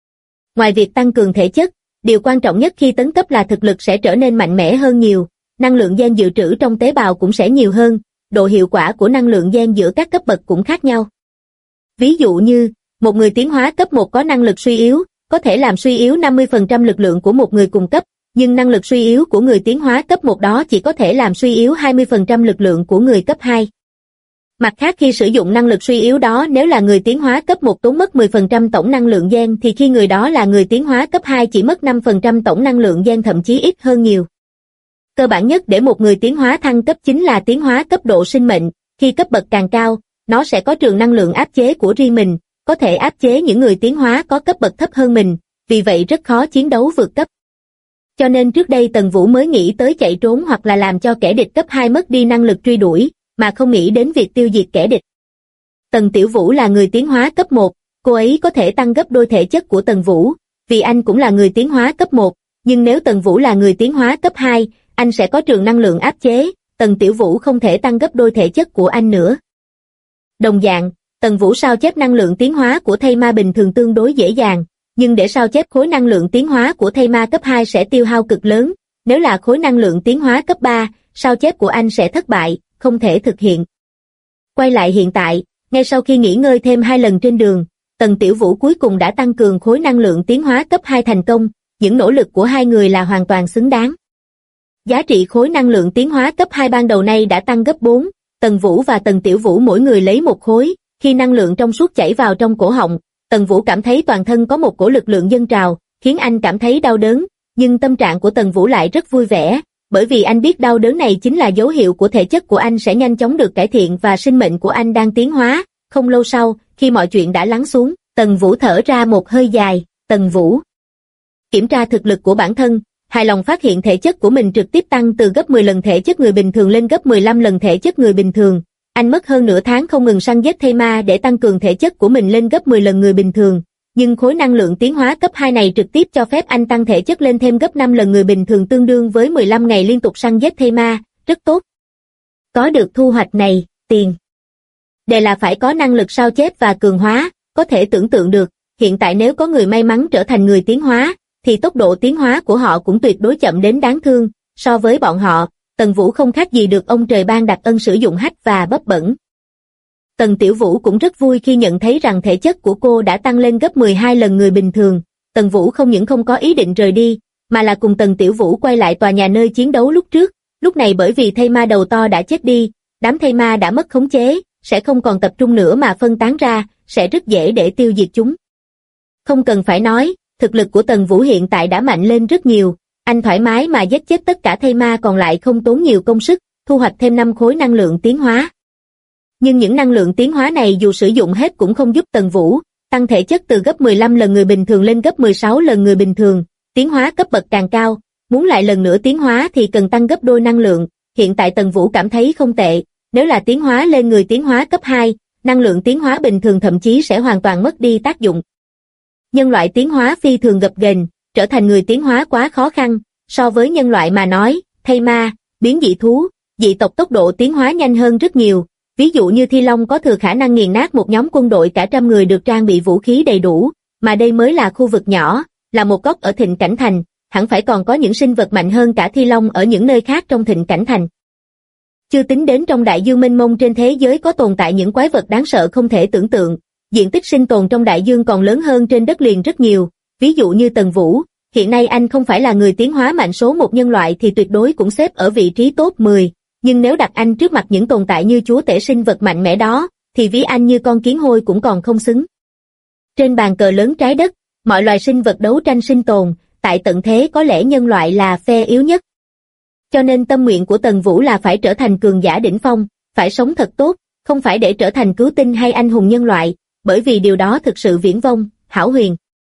Ngoài việc tăng cường thể chất, điều quan trọng nhất khi tấn cấp là thực lực sẽ trở nên mạnh mẽ hơn nhiều, năng lượng gen dự trữ trong tế bào cũng sẽ nhiều hơn, độ hiệu quả của năng lượng gen giữa các cấp bậc cũng khác nhau. Ví dụ như, một người tiến hóa cấp 1 có năng lực suy yếu, có thể làm suy yếu 50% lực lượng của một người cùng cấp, nhưng năng lực suy yếu của người tiến hóa cấp 1 đó chỉ có thể làm suy yếu 20% lực lượng của người cấp 2. Mặt khác khi sử dụng năng lực suy yếu đó nếu là người tiến hóa cấp 1 tốn mất 10% tổng năng lượng gen thì khi người đó là người tiến hóa cấp 2 chỉ mất 5% tổng năng lượng gen thậm chí ít hơn nhiều. Cơ bản nhất để một người tiến hóa thăng cấp chính là tiến hóa cấp độ sinh mệnh, khi cấp bậc càng cao, nó sẽ có trường năng lượng áp chế của riêng mình, có thể áp chế những người tiến hóa có cấp bậc thấp hơn mình, vì vậy rất khó chiến đấu vượt cấp. Cho nên trước đây Tần Vũ mới nghĩ tới chạy trốn hoặc là làm cho kẻ địch cấp 2 mất đi năng lực truy đuổi, mà không nghĩ đến việc tiêu diệt kẻ địch. Tần Tiểu Vũ là người tiến hóa cấp 1, cô ấy có thể tăng gấp đôi thể chất của Tần Vũ, vì anh cũng là người tiến hóa cấp 1, nhưng nếu Tần Vũ là người tiến hóa cấp 2, anh sẽ có trường năng lượng áp chế, Tần Tiểu Vũ không thể tăng gấp đôi thể chất của anh nữa. Đồng dạng, Tần Vũ sao chép năng lượng tiến hóa của thây ma bình thường tương đối dễ dàng, nhưng để sao chép khối năng lượng tiến hóa của thây ma cấp 2 sẽ tiêu hao cực lớn, nếu là khối năng lượng tiến hóa cấp 3, sao chép của anh sẽ thất bại, không thể thực hiện. Quay lại hiện tại, ngay sau khi nghỉ ngơi thêm 2 lần trên đường, Tần Tiểu Vũ cuối cùng đã tăng cường khối năng lượng tiến hóa cấp 2 thành công, những nỗ lực của hai người là hoàn toàn xứng đáng. Giá trị khối năng lượng tiến hóa cấp 2 ban đầu này đã tăng gấp 4, Tần Vũ và Tần Tiểu Vũ mỗi người lấy một khối, khi năng lượng trong suốt chảy vào trong cổ họng, Tần Vũ cảm thấy toàn thân có một cổ lực lượng dâng trào, khiến anh cảm thấy đau đớn, nhưng tâm trạng của Tần Vũ lại rất vui vẻ, bởi vì anh biết đau đớn này chính là dấu hiệu của thể chất của anh sẽ nhanh chóng được cải thiện và sinh mệnh của anh đang tiến hóa. Không lâu sau, khi mọi chuyện đã lắng xuống, Tần Vũ thở ra một hơi dài. Tần Vũ kiểm tra thực lực của bản thân, hài lòng phát hiện thể chất của mình trực tiếp tăng từ gấp 10 lần thể chất người bình thường lên gấp 15 lần thể chất người bình thường. Anh mất hơn nửa tháng không ngừng săn giết thây ma để tăng cường thể chất của mình lên gấp 10 lần người bình thường, nhưng khối năng lượng tiến hóa cấp 2 này trực tiếp cho phép anh tăng thể chất lên thêm gấp 5 lần người bình thường, tương đương với 15 ngày liên tục săn giết thây ma, rất tốt. Có được thu hoạch này, tiền đề là phải có năng lực sao chép và cường hóa, có thể tưởng tượng được, hiện tại nếu có người may mắn trở thành người tiến hóa, thì tốc độ tiến hóa của họ cũng tuyệt đối chậm đến đáng thương, so với bọn họ, Tần Vũ không khác gì được ông trời ban đặc ân sử dụng hách và bấp bẩn. Tần Tiểu Vũ cũng rất vui khi nhận thấy rằng thể chất của cô đã tăng lên gấp 12 lần người bình thường. Tần Vũ không những không có ý định rời đi, mà là cùng Tần Tiểu Vũ quay lại tòa nhà nơi chiến đấu lúc trước. Lúc này bởi vì thây ma đầu to đã chết đi, đám thây ma đã mất khống chế, sẽ không còn tập trung nữa mà phân tán ra, sẽ rất dễ để tiêu diệt chúng. Không cần phải nói, thực lực của Tần Vũ hiện tại đã mạnh lên rất nhiều, anh thoải mái mà giết chết tất cả thây ma còn lại không tốn nhiều công sức, thu hoạch thêm 5 khối năng lượng tiến hóa. Nhưng những năng lượng tiến hóa này dù sử dụng hết cũng không giúp Tần Vũ tăng thể chất từ gấp 15 lần người bình thường lên gấp 16 lần người bình thường, tiến hóa cấp bậc càng cao, muốn lại lần nữa tiến hóa thì cần tăng gấp đôi năng lượng. Hiện tại Tần Vũ cảm thấy không tệ, nếu là tiến hóa lên người tiến hóa cấp 2, năng lượng tiến hóa bình thường thậm chí sẽ hoàn toàn mất đi tác dụng. Nhân loại tiến hóa phi thường gập ghềnh, trở thành người tiến hóa quá khó khăn, so với nhân loại mà nói, thây ma, biến dị thú, dị tộc tốc độ tiến hóa nhanh hơn rất nhiều. Ví dụ như Thi Long có thừa khả năng nghiền nát một nhóm quân đội cả trăm người được trang bị vũ khí đầy đủ, mà đây mới là khu vực nhỏ, là một góc ở Thịnh Cảnh Thành, hẳn phải còn có những sinh vật mạnh hơn cả Thi Long ở những nơi khác trong Thịnh Cảnh Thành. Chưa tính đến trong đại dương mênh mông trên thế giới có tồn tại những quái vật đáng sợ không thể tưởng tượng, diện tích sinh tồn trong đại dương còn lớn hơn trên đất liền rất nhiều, ví dụ như Tần Vũ, hiện nay anh không phải là người tiến hóa mạnh số một nhân loại thì tuyệt đối cũng xếp ở vị trí top 10. Nhưng nếu đặt anh trước mặt những tồn tại như chúa tể sinh vật mạnh mẽ đó, thì ví anh như con kiến hôi cũng còn không xứng. Trên bàn cờ lớn trái đất, mọi loài sinh vật đấu tranh sinh tồn, tại tận thế có lẽ nhân loại là phe yếu nhất. Cho nên tâm nguyện của Tần Vũ là phải trở thành cường giả đỉnh phong, phải sống thật tốt, không phải để trở thành cứu tinh hay anh hùng nhân loại, bởi vì điều đó thực sự viển vông, hão huyền.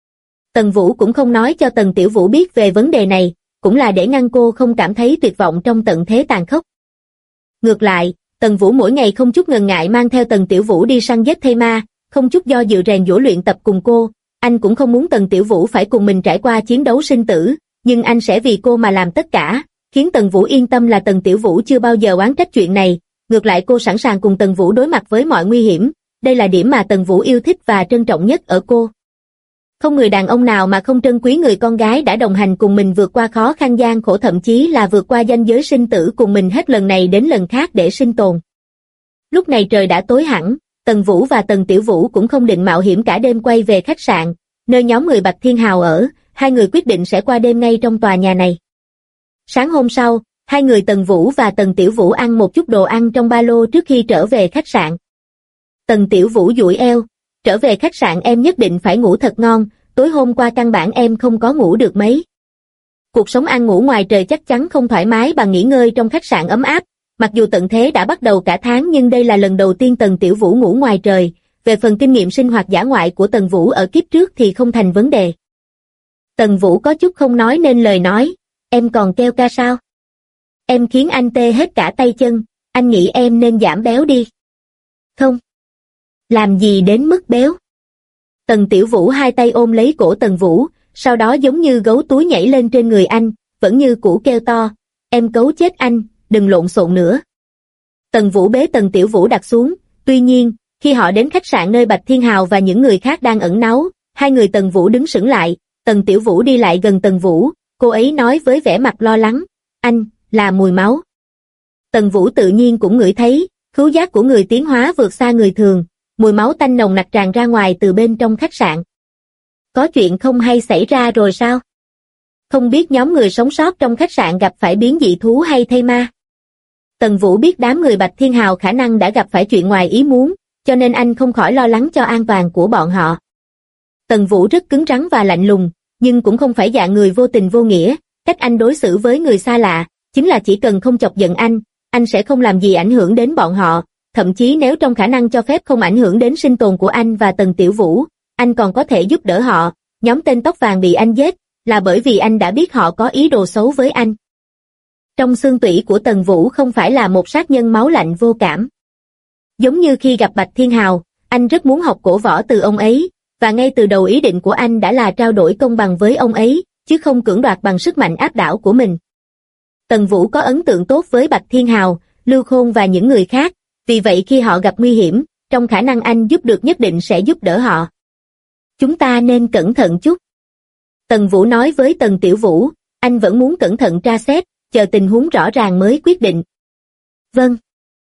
Tần Vũ cũng không nói cho Tần Tiểu Vũ biết về vấn đề này, cũng là để ngăn cô không cảm thấy tuyệt vọng trong tận thế tàn khốc. Ngược lại, Tần Vũ mỗi ngày không chút ngần ngại mang theo Tần Tiểu Vũ đi săn giết thây ma, không chút do dự rèn giũa luyện tập cùng cô. Anh cũng không muốn Tần Tiểu Vũ phải cùng mình trải qua chiến đấu sinh tử, nhưng anh sẽ vì cô mà làm tất cả, khiến Tần Vũ yên tâm là Tần Tiểu Vũ chưa bao giờ oán trách chuyện này. Ngược lại cô sẵn sàng cùng Tần Vũ đối mặt với mọi nguy hiểm, đây là điểm mà Tần Vũ yêu thích và trân trọng nhất ở cô. Không người đàn ông nào mà không trân quý người con gái đã đồng hành cùng mình vượt qua khó khăn gian khổ, thậm chí là vượt qua ranh giới sinh tử cùng mình hết lần này đến lần khác để sinh tồn. Lúc này trời đã tối hẳn, Tần Vũ và Tần Tiểu Vũ cũng không định mạo hiểm cả đêm quay về khách sạn, nơi nhóm người Bạch Thiên Hào ở, hai người quyết định sẽ qua đêm ngay trong tòa nhà này. Sáng hôm sau, hai người Tần Vũ và Tần Tiểu Vũ ăn một chút đồ ăn trong ba lô trước khi trở về khách sạn. Tần Tiểu Vũ duỗi eo, trở về khách sạn em nhất định phải ngủ thật ngon, tối hôm qua căn bản em không có ngủ được mấy. Cuộc sống ăn ngủ ngoài trời chắc chắn không thoải mái bằng nghỉ ngơi trong khách sạn ấm áp, mặc dù tận thế đã bắt đầu cả tháng nhưng đây là lần đầu tiên Tần Tiểu Vũ ngủ ngoài trời, về phần kinh nghiệm sinh hoạt dã ngoại của Tần Vũ ở kiếp trước thì không thành vấn đề. Tần Vũ có chút không nói nên lời nói, em còn kêu ca sao? Em khiến anh tê hết cả tay chân, anh nghĩ em nên giảm béo đi. Không. Làm gì đến mức béo? Tần Tiểu Vũ hai tay ôm lấy cổ Tần Vũ, sau đó giống như gấu túi nhảy lên trên người anh, vẫn như cũ kêu to, em cấu chết anh, đừng lộn xộn nữa. Tần Vũ bế Tần Tiểu Vũ đặt xuống, tuy nhiên, khi họ đến khách sạn nơi Bạch Thiên Hào và những người khác đang ẩn náu, hai người Tần Vũ đứng sững lại, Tần Tiểu Vũ đi lại gần Tần Vũ, cô ấy nói với vẻ mặt lo lắng, anh, là mùi máu. Tần Vũ tự nhiên cũng ngửi thấy, khứu giác của người tiến hóa vượt xa người thường, mùi máu tanh nồng nặc tràn ra ngoài từ bên trong khách sạn. Có chuyện không hay xảy ra rồi sao? Không biết nhóm người sống sót trong khách sạn gặp phải biến dị thú hay thây ma? Tần Vũ biết đám người Bạch Thiên Hào khả năng đã gặp phải chuyện ngoài ý muốn, cho nên anh không khỏi lo lắng cho an toàn của bọn họ. Tần Vũ rất cứng rắn và lạnh lùng, nhưng cũng không phải dạng người vô tình vô nghĩa, cách anh đối xử với người xa lạ, chính là chỉ cần không chọc giận anh sẽ không làm gì ảnh hưởng đến bọn họ, thậm chí nếu trong khả năng cho phép không ảnh hưởng đến sinh tồn của anh và Tần Tiểu Vũ, anh còn có thể giúp đỡ họ. Nhóm tên tóc vàng bị anh giết, là bởi vì anh đã biết họ có ý đồ xấu với anh. Trong xương tủy của Tần Vũ không phải là một sát nhân máu lạnh vô cảm. Giống như khi gặp Bạch Thiên Hào, anh rất muốn học cổ võ từ ông ấy, và ngay từ đầu ý định của anh đã là trao đổi công bằng với ông ấy, chứ không cưỡng đoạt bằng sức mạnh áp đảo của mình. Tần Vũ có ấn tượng tốt với Bạch Thiên Hào, Lưu Khôn và những người khác, vì vậy khi họ gặp nguy hiểm, trong khả năng anh giúp được nhất định sẽ giúp đỡ họ. Chúng ta nên cẩn thận chút. Tần Vũ nói với Tần Tiểu Vũ, anh vẫn muốn cẩn thận tra xét, chờ tình huống rõ ràng mới quyết định. Vâng.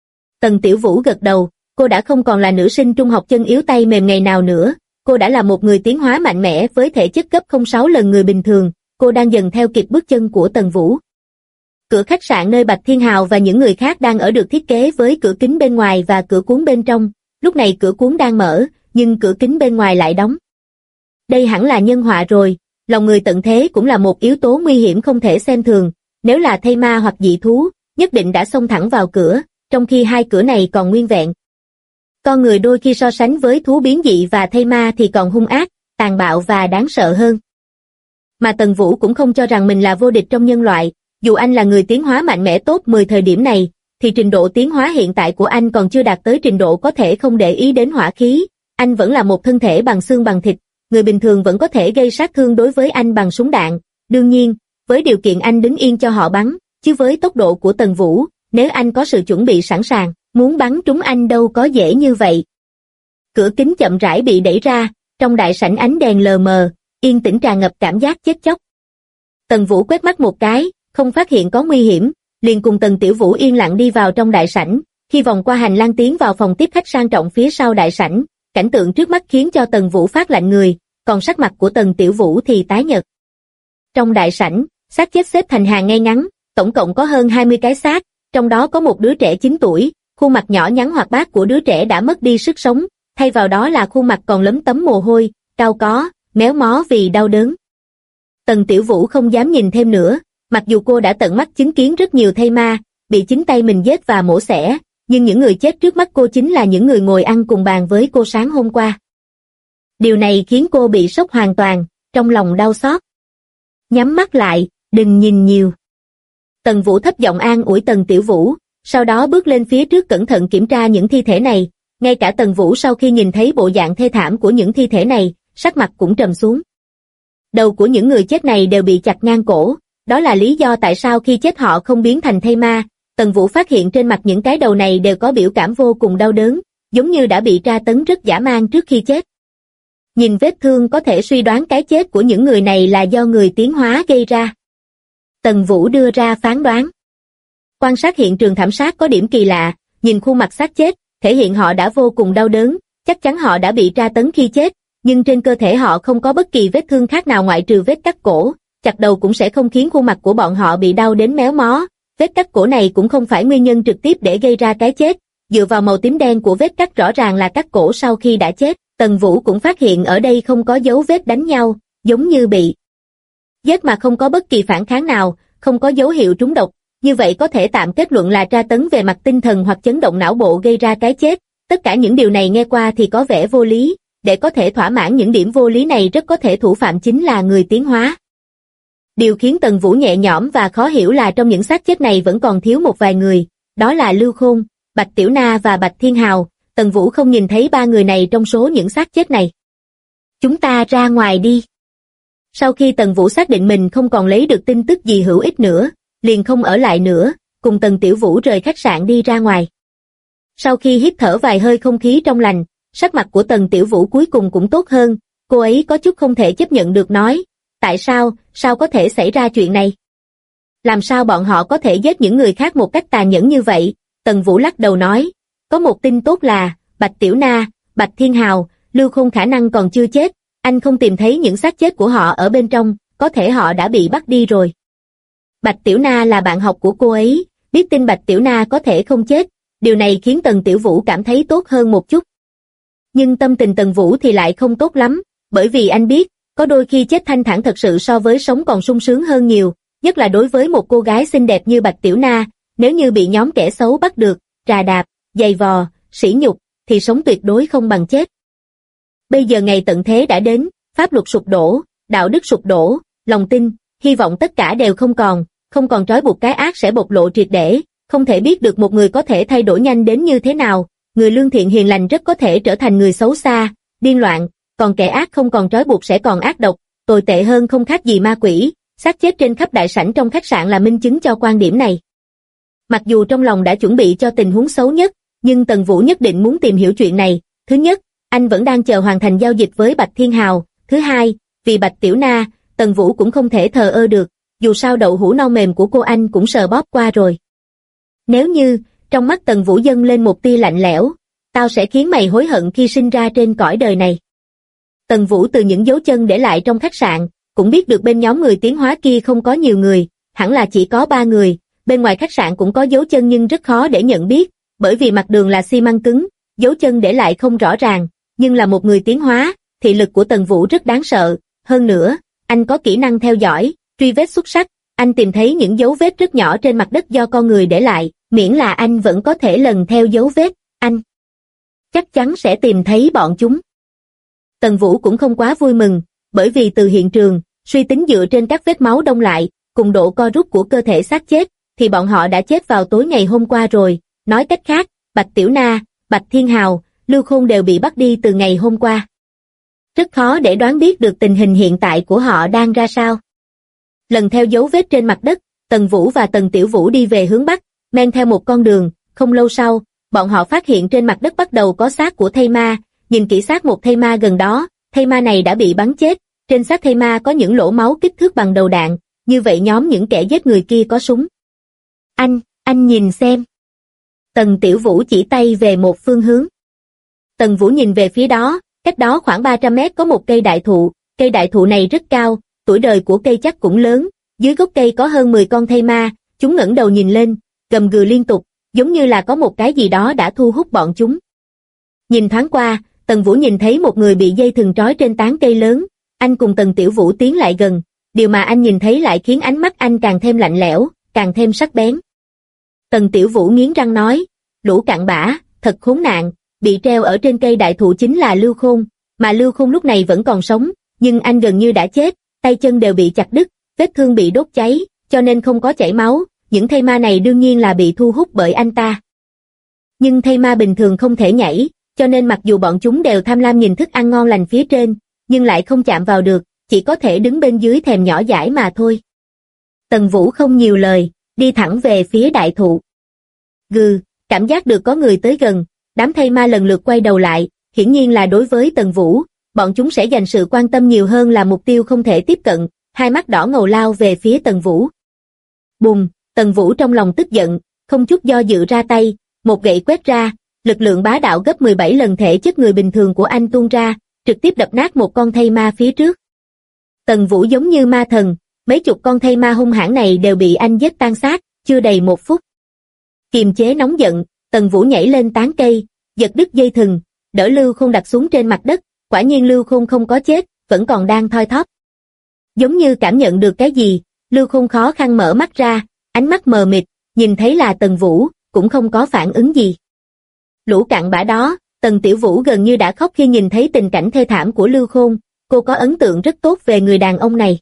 Tần Tiểu Vũ gật đầu, cô đã không còn là nữ sinh trung học chân yếu tay mềm ngày nào nữa, cô đã là một người tiến hóa mạnh mẽ với thể chất gấp 06 lần người bình thường, cô đang dần theo kịp bước chân của Tần Vũ. Cửa khách sạn nơi Bạch Thiên Hào và những người khác đang ở được thiết kế với cửa kính bên ngoài và cửa cuốn bên trong, lúc này cửa cuốn đang mở, nhưng cửa kính bên ngoài lại đóng. Đây hẳn là nhân họa rồi, lòng người tận thế cũng là một yếu tố nguy hiểm không thể xem thường, nếu là thây ma hoặc dị thú, nhất định đã xông thẳng vào cửa, trong khi hai cửa này còn nguyên vẹn. Con người đôi khi so sánh với thú biến dị và thây ma thì còn hung ác, tàn bạo và đáng sợ hơn. Mà Tần Vũ cũng không cho rằng mình là vô địch trong nhân loại, dù anh là người tiến hóa mạnh mẽ top 10 thời điểm này, thì trình độ tiến hóa hiện tại của anh còn chưa đạt tới trình độ có thể không để ý đến hỏa khí, anh vẫn là một thân thể bằng xương bằng thịt, người bình thường vẫn có thể gây sát thương đối với anh bằng súng đạn, đương nhiên, với điều kiện anh đứng yên cho họ bắn, chứ với tốc độ của Tần Vũ, nếu anh có sự chuẩn bị sẵn sàng, muốn bắn trúng anh đâu có dễ như vậy. Cửa kính chậm rãi bị đẩy ra, trong đại sảnh ánh đèn lờ mờ, yên tĩnh tràn ngập cảm giác chết chóc. Tần Vũ quét mắt một cái, không phát hiện có nguy hiểm, liền cùng Tần Tiểu Vũ yên lặng đi vào trong đại sảnh, khi vòng qua hành lang tiến vào phòng tiếp khách sang trọng phía sau đại sảnh, cảnh tượng trước mắt khiến cho Tần Vũ phát lạnh người, còn sắc mặt của Tần Tiểu Vũ thì tái nhợt. Trong đại sảnh, xác chết xếp thành hàng ngay ngắn, tổng cộng có hơn 20 cái xác, trong đó có một đứa trẻ 9 tuổi, khuôn mặt nhỏ nhắn hoạt bát của đứa trẻ đã mất đi sức sống, thay vào đó là khuôn mặt còn lấm tấm mồ hôi, cau có, méo mó vì đau đớn. Tần Tiểu Vũ không dám nhìn thêm nữa, mặc dù cô đã tận mắt chứng kiến rất nhiều thây ma, bị chính tay mình giết và mổ xẻ, nhưng những người chết trước mắt cô chính là những người ngồi ăn cùng bàn với cô sáng hôm qua. Điều này khiến cô bị sốc hoàn toàn, trong lòng đau xót. Nhắm mắt lại, đừng nhìn nhiều. Tần Vũ thấp giọng an ủi Tần Tiểu Vũ, sau đó bước lên phía trước cẩn thận kiểm tra những thi thể này, ngay cả Tần Vũ sau khi nhìn thấy bộ dạng thê thảm của những thi thể này, sắc mặt cũng trầm xuống. Đầu của những người chết này đều bị chặt ngang cổ, đó là lý do tại sao khi chết họ không biến thành thây ma. Tần Vũ phát hiện trên mặt những cái đầu này đều có biểu cảm vô cùng đau đớn, giống như đã bị tra tấn rất dã man trước khi chết. Nhìn vết thương có thể suy đoán cái chết của những người này là do người tiến hóa gây ra. Tần Vũ đưa ra phán đoán. Quan sát hiện trường thảm sát có điểm kỳ lạ, nhìn khuôn mặt xác chết, thể hiện họ đã vô cùng đau đớn, chắc chắn họ đã bị tra tấn khi chết, nhưng trên cơ thể họ không có bất kỳ vết thương khác nào ngoại trừ vết cắt cổ, chặt đầu cũng sẽ không khiến khuôn mặt của bọn họ bị đau đến méo mó. Vết cắt cổ này cũng không phải nguyên nhân trực tiếp để gây ra cái chết, dựa vào màu tím đen của vết cắt rõ ràng là cắt cổ sau khi đã chết. Tần Vũ cũng phát hiện ở đây không có dấu vết đánh nhau, giống như bị giết mà không có bất kỳ phản kháng nào, không có dấu hiệu trúng độc, như vậy có thể tạm kết luận là tra tấn về mặt tinh thần hoặc chấn động não bộ gây ra cái chết. Tất cả những điều này nghe qua thì có vẻ vô lý, để có thể thỏa mãn những điểm vô lý này rất có thể thủ phạm chính là người tiến hóa. Điều khiến Tần Vũ nhẹ nhõm và khó hiểu là trong những xác chết này vẫn còn thiếu một vài người, đó là Lưu Khôn, Bạch Tiểu Na và Bạch Thiên Hào. Tần Vũ không nhìn thấy ba người này trong số những xác chết này. Chúng ta ra ngoài đi. Sau khi Tần Vũ xác định mình không còn lấy được tin tức gì hữu ích nữa, liền không ở lại nữa, cùng Tần Tiểu Vũ rời khách sạn đi ra ngoài. Sau khi hít thở vài hơi không khí trong lành, sắc mặt của Tần Tiểu Vũ cuối cùng cũng tốt hơn, cô ấy có chút không thể chấp nhận được nói, tại sao có thể xảy ra chuyện này? Làm sao bọn họ có thể giết những người khác một cách tàn nhẫn như vậy? Tần Vũ lắc đầu nói, có một tin tốt là, Bạch Tiểu Na, Bạch Thiên Hào, Lưu Khôn khả năng còn chưa chết, anh không tìm thấy những xác chết của họ ở bên trong, có thể họ đã bị bắt đi rồi. Bạch Tiểu Na là bạn học của cô ấy, biết tin Bạch Tiểu Na có thể không chết, điều này khiến Tần Tiểu Vũ cảm thấy tốt hơn một chút. Nhưng tâm tình Tần Vũ thì lại không tốt lắm, bởi vì anh biết, có đôi khi chết thanh thản thật sự so với sống còn sung sướng hơn nhiều, nhất là đối với một cô gái xinh đẹp như Bạch Tiểu Na, nếu như bị nhóm kẻ xấu bắt được, trà đạp, giày vò, sỉ nhục, thì sống tuyệt đối không bằng chết. Bây giờ ngày tận thế đã đến, pháp luật sụp đổ, đạo đức sụp đổ, lòng tin, hy vọng tất cả đều không còn trói buộc cái ác sẽ bộc lộ triệt để, không thể biết được một người có thể thay đổi nhanh đến như thế nào, người lương thiện hiền lành rất có thể trở thành người xấu xa, điên loạn, còn kẻ ác không còn trói buộc sẽ còn ác độc, tồi tệ hơn không khác gì ma quỷ, xác chết trên khắp đại sảnh trong khách sạn là minh chứng cho quan điểm này. Mặc dù trong lòng đã chuẩn bị cho tình huống xấu nhất, nhưng Tần Vũ nhất định muốn tìm hiểu chuyện này, thứ nhất, anh vẫn đang chờ hoàn thành giao dịch với Bạch Thiên Hào, thứ hai, vì Bạch Tiểu Na, Tần Vũ cũng không thể thờ ơ được, dù sao đậu hũ non mềm của cô anh cũng sờ bóp qua rồi. Nếu như, trong mắt Tần Vũ dâng lên một tia lạnh lẽo, tao sẽ khiến mày hối hận khi sinh ra trên cõi đời này. Tần Vũ từ những dấu chân để lại trong khách sạn, cũng biết được bên nhóm người tiến hóa kia không có nhiều người, hẳn là chỉ có 3 người, bên ngoài khách sạn cũng có dấu chân nhưng rất khó để nhận biết, bởi vì mặt đường là xi măng cứng, dấu chân để lại không rõ ràng, nhưng là một người tiến hóa, thị lực của Tần Vũ rất đáng sợ, hơn nữa, anh có kỹ năng theo dõi, truy vết xuất sắc, anh tìm thấy những dấu vết rất nhỏ trên mặt đất do con người để lại, miễn là anh vẫn có thể lần theo dấu vết, anh chắc chắn sẽ tìm thấy bọn chúng. Tần Vũ cũng không quá vui mừng, bởi vì từ hiện trường, suy tính dựa trên các vết máu đông lại, cùng độ co rút của cơ thể xác chết, thì bọn họ đã chết vào tối ngày hôm qua rồi, nói cách khác, Bạch Tiểu Na, Bạch Thiên Hào, Lưu Khôn đều bị bắt đi từ ngày hôm qua. Rất khó để đoán biết được tình hình hiện tại của họ đang ra sao. Lần theo dấu vết trên mặt đất, Tần Vũ và Tần Tiểu Vũ đi về hướng Bắc, men theo một con đường, không lâu sau, bọn họ phát hiện trên mặt đất bắt đầu có xác của thây ma, nhìn kỹ xác một thây ma gần đó, thây ma này đã bị bắn chết, trên xác thây ma có những lỗ máu kích thước bằng đầu đạn, như vậy nhóm những kẻ giết người kia có súng. Anh nhìn xem. Tần Tiểu Vũ chỉ tay về một phương hướng. Tần Vũ nhìn về phía đó, cách đó khoảng 300 mét có một cây đại thụ này rất cao, tuổi đời của cây chắc cũng lớn, dưới gốc cây có hơn 10 con thây ma, chúng ngẩng đầu nhìn lên, gầm gừ liên tục, giống như là có một cái gì đó đã thu hút bọn chúng. Nhìn thoáng qua, Tần Vũ nhìn thấy một người bị dây thừng trói trên tán cây lớn, anh cùng Tần Tiểu Vũ tiến lại gần, điều mà anh nhìn thấy lại khiến ánh mắt anh càng thêm lạnh lẽo, càng thêm sắc bén. Tần Tiểu Vũ nghiến răng nói, lũ cặn bã, thật khốn nạn, bị treo ở trên cây đại thụ chính là Lưu Khôn, mà Lưu Khôn lúc này vẫn còn sống, nhưng anh gần như đã chết, tay chân đều bị chặt đứt, vết thương bị đốt cháy, cho nên không có chảy máu, những thây ma này đương nhiên là bị thu hút bởi anh ta. Nhưng thây ma bình thường không thể nhảy, cho nên mặc dù bọn chúng đều tham lam nhìn thức ăn ngon lành phía trên, nhưng lại không chạm vào được, chỉ có thể đứng bên dưới thèm nhỏ dãi mà thôi. Tần Vũ không nhiều lời, đi thẳng về phía đại thụ. Gừ, cảm giác được có người tới gần, đám thây ma lần lượt quay đầu lại, hiển nhiên là đối với Tần Vũ, bọn chúng sẽ dành sự quan tâm nhiều hơn là mục tiêu không thể tiếp cận, hai mắt đỏ ngầu lao về phía Tần Vũ. Bùm, Tần Vũ trong lòng tức giận, không chút do dự ra tay, một gậy quét ra, lực lượng bá đạo gấp 17 lần thể chất người bình thường của anh tuôn ra, trực tiếp đập nát một con thây ma phía trước. Tần Vũ giống như ma thần, mấy chục con thây ma hung hãn này đều bị anh giết tan xác, chưa đầy 1 phút. Kiềm chế nóng giận, Tần Vũ nhảy lên tán cây, giật đứt dây thừng, đỡ Lưu Khôn đặt xuống trên mặt đất, quả nhiên Lưu Khôn không có chết, vẫn còn đang thoi thóp. Giống như cảm nhận được cái gì, Lưu Khôn khó khăn mở mắt ra, ánh mắt mờ mịt, nhìn thấy là Tần Vũ, cũng không có phản ứng gì. Lũ cặn bã đó, Tần Tiểu Vũ gần như đã khóc khi nhìn thấy tình cảnh thê thảm của Lưu Khôn, cô có ấn tượng rất tốt về người đàn ông này.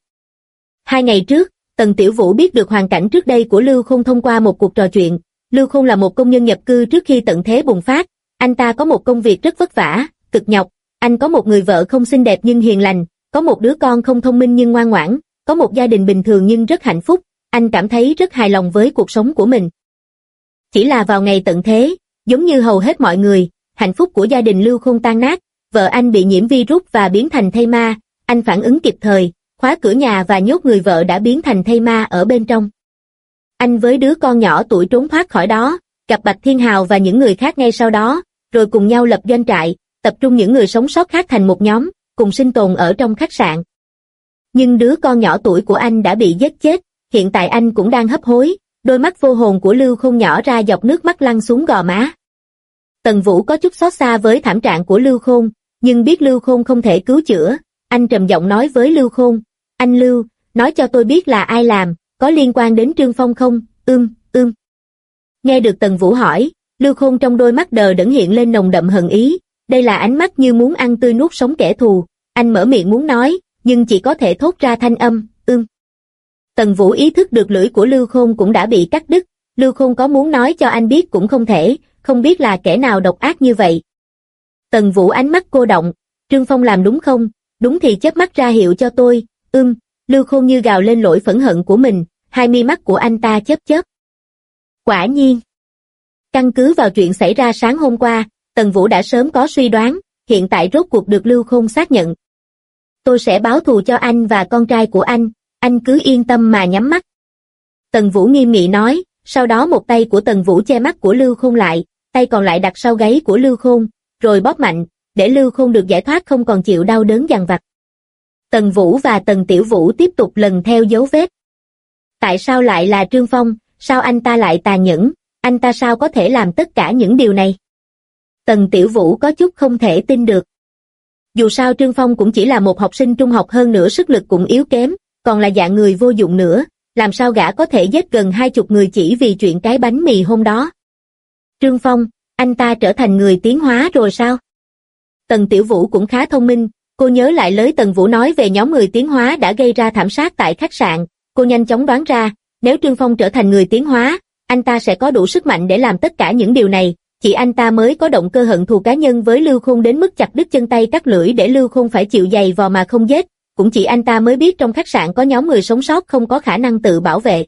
2 ngày trước, Tần Tiểu Vũ biết được hoàn cảnh trước đây của Lưu Khôn thông qua một cuộc trò chuyện. Lưu Khôn là một công nhân nhập cư trước khi tận thế bùng phát, anh ta có một công việc rất vất vả, cực nhọc, anh có một người vợ không xinh đẹp nhưng hiền lành, có một đứa con không thông minh nhưng ngoan ngoãn, có một gia đình bình thường nhưng rất hạnh phúc, anh cảm thấy rất hài lòng với cuộc sống của mình. Chỉ là vào ngày tận thế, giống như hầu hết mọi người, hạnh phúc của gia đình Lưu Khôn tan nát, vợ anh bị nhiễm virus và biến thành thây ma, anh phản ứng kịp thời, khóa cửa nhà và nhốt người vợ đã biến thành thây ma ở bên trong. Anh với đứa con nhỏ tuổi trốn thoát khỏi đó, gặp Bạch Thiên Hào và những người khác ngay sau đó, rồi cùng nhau lập doanh trại, tập trung những người sống sót khác thành một nhóm, cùng sinh tồn ở trong khách sạn. Nhưng đứa con nhỏ tuổi của anh đã bị giết chết, hiện tại anh cũng đang hấp hối, đôi mắt vô hồn của Lưu Khôn nhỏ ra dọc nước mắt lăn xuống gò má. Tần Vũ có chút xót xa với thảm trạng của Lưu Khôn, nhưng biết Lưu Khôn không thể cứu chữa, anh trầm giọng nói với Lưu Khôn, anh Lưu, nói cho tôi biết là ai làm, có liên quan đến Trương Phong không? Nghe được Tần Vũ hỏi, Lưu Khôn trong đôi mắt đờ đẫn hiện lên nồng đậm hận ý, đây là ánh mắt như muốn ăn tươi nuốt sống kẻ thù, anh mở miệng muốn nói, nhưng chỉ có thể thốt ra thanh âm, Tần Vũ ý thức được lưỡi của Lưu Khôn cũng đã bị cắt đứt, Lưu Khôn có muốn nói cho anh biết cũng không thể, không biết là kẻ nào độc ác như vậy. Tần Vũ ánh mắt cô động, Trương Phong làm đúng không? Đúng thì chớp mắt ra hiệu cho tôi, Lưu Khôn như gào lên lỗi phẫn hận của mình, hai mi mắt của anh ta chớp chớp. Quả nhiên. Căn cứ vào chuyện xảy ra sáng hôm qua, Tần Vũ đã sớm có suy đoán, hiện tại rốt cuộc được Lưu Khôn xác nhận. Tôi sẽ báo thù cho anh và con trai của anh cứ yên tâm mà nhắm mắt. Tần Vũ nghiêm nghị nói, sau đó một tay của Tần Vũ che mắt của Lưu Khôn lại, tay còn lại đặt sau gáy của Lưu Khôn, rồi bóp mạnh, để Lưu Khôn được giải thoát không còn chịu đau đớn dằn vặt. Tần Vũ và Tần Tiểu Vũ tiếp tục lần theo dấu vết. Tại sao lại là Trương Phong, sao anh ta lại tàn nhẫn, anh ta sao có thể làm tất cả những điều này? Tần Tiểu Vũ có chút không thể tin được. Dù sao Trương Phong cũng chỉ là một học sinh trung học, hơn nữa sức lực cũng yếu kém, còn là dạng người vô dụng nữa, làm sao gã có thể giết gần 20 người chỉ vì chuyện cái bánh mì hôm đó? Trương Phong, anh ta trở thành người tiến hóa rồi sao? Tần Tiểu Vũ cũng khá thông minh, cô nhớ lại lời Tần Vũ nói về nhóm người tiến hóa đã gây ra thảm sát tại khách sạn, cô nhanh chóng đoán ra, nếu Trương Phong trở thành người tiến hóa, anh ta sẽ có đủ sức mạnh để làm tất cả những điều này, chỉ anh ta mới có động cơ hận thù cá nhân với Lưu Khôn đến mức chặt đứt chân tay cắt lưỡi để Lưu Khôn phải chịu giày vò mà không giết, cũng chỉ anh ta mới biết trong khách sạn có nhóm người sống sót không có khả năng tự bảo vệ.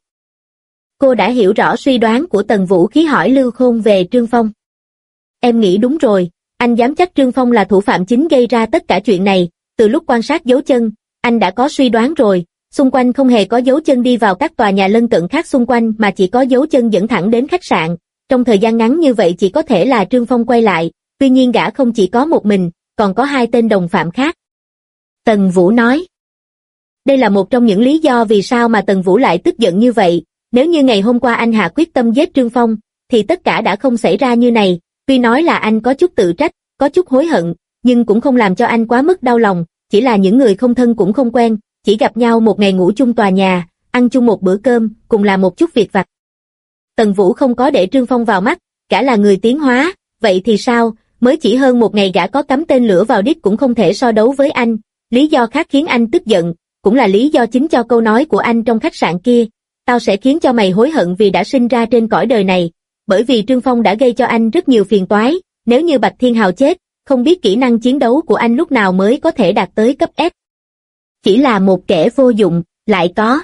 Cô đã hiểu rõ suy đoán của Tần Vũ khi hỏi Lưu Khôn về Trương Phong. Em nghĩ đúng rồi, anh dám chắc Trương Phong là thủ phạm chính gây ra tất cả chuyện này, từ lúc quan sát dấu chân, anh đã có suy đoán rồi, xung quanh không hề có dấu chân đi vào các tòa nhà lân cận khác xung quanh mà chỉ có dấu chân dẫn thẳng đến khách sạn, trong thời gian ngắn như vậy chỉ có thể là Trương Phong quay lại, tuy nhiên gã không chỉ có một mình, còn có hai tên đồng phạm khác. Tần Vũ nói. Đây là một trong những lý do vì sao mà Tần Vũ lại tức giận như vậy, nếu như ngày hôm qua anh hạ quyết tâm giết Trương Phong, thì tất cả đã không xảy ra như này, tuy nói là anh có chút tự trách, có chút hối hận, nhưng cũng không làm cho anh quá mức đau lòng, chỉ là những người không thân cũng không quen, chỉ gặp nhau một ngày ngủ chung tòa nhà, ăn chung một bữa cơm, cùng làm một chút việc vặt. Tần Vũ không có để Trương Phong vào mắt, gã là người tiến hóa, vậy thì sao, mới chỉ hơn một ngày gã có cắm tên lửa vào đít cũng không thể so đấu với anh, lý do khác khiến anh tức giận, cũng là lý do chính cho câu nói của anh trong khách sạn kia, tao sẽ khiến cho mày hối hận vì đã sinh ra trên cõi đời này, bởi vì Trương Phong đã gây cho anh rất nhiều phiền toái, nếu như Bạch Thiên Hào chết, không biết kỹ năng chiến đấu của anh lúc nào mới có thể đạt tới cấp S. Chỉ là một kẻ vô dụng, lại có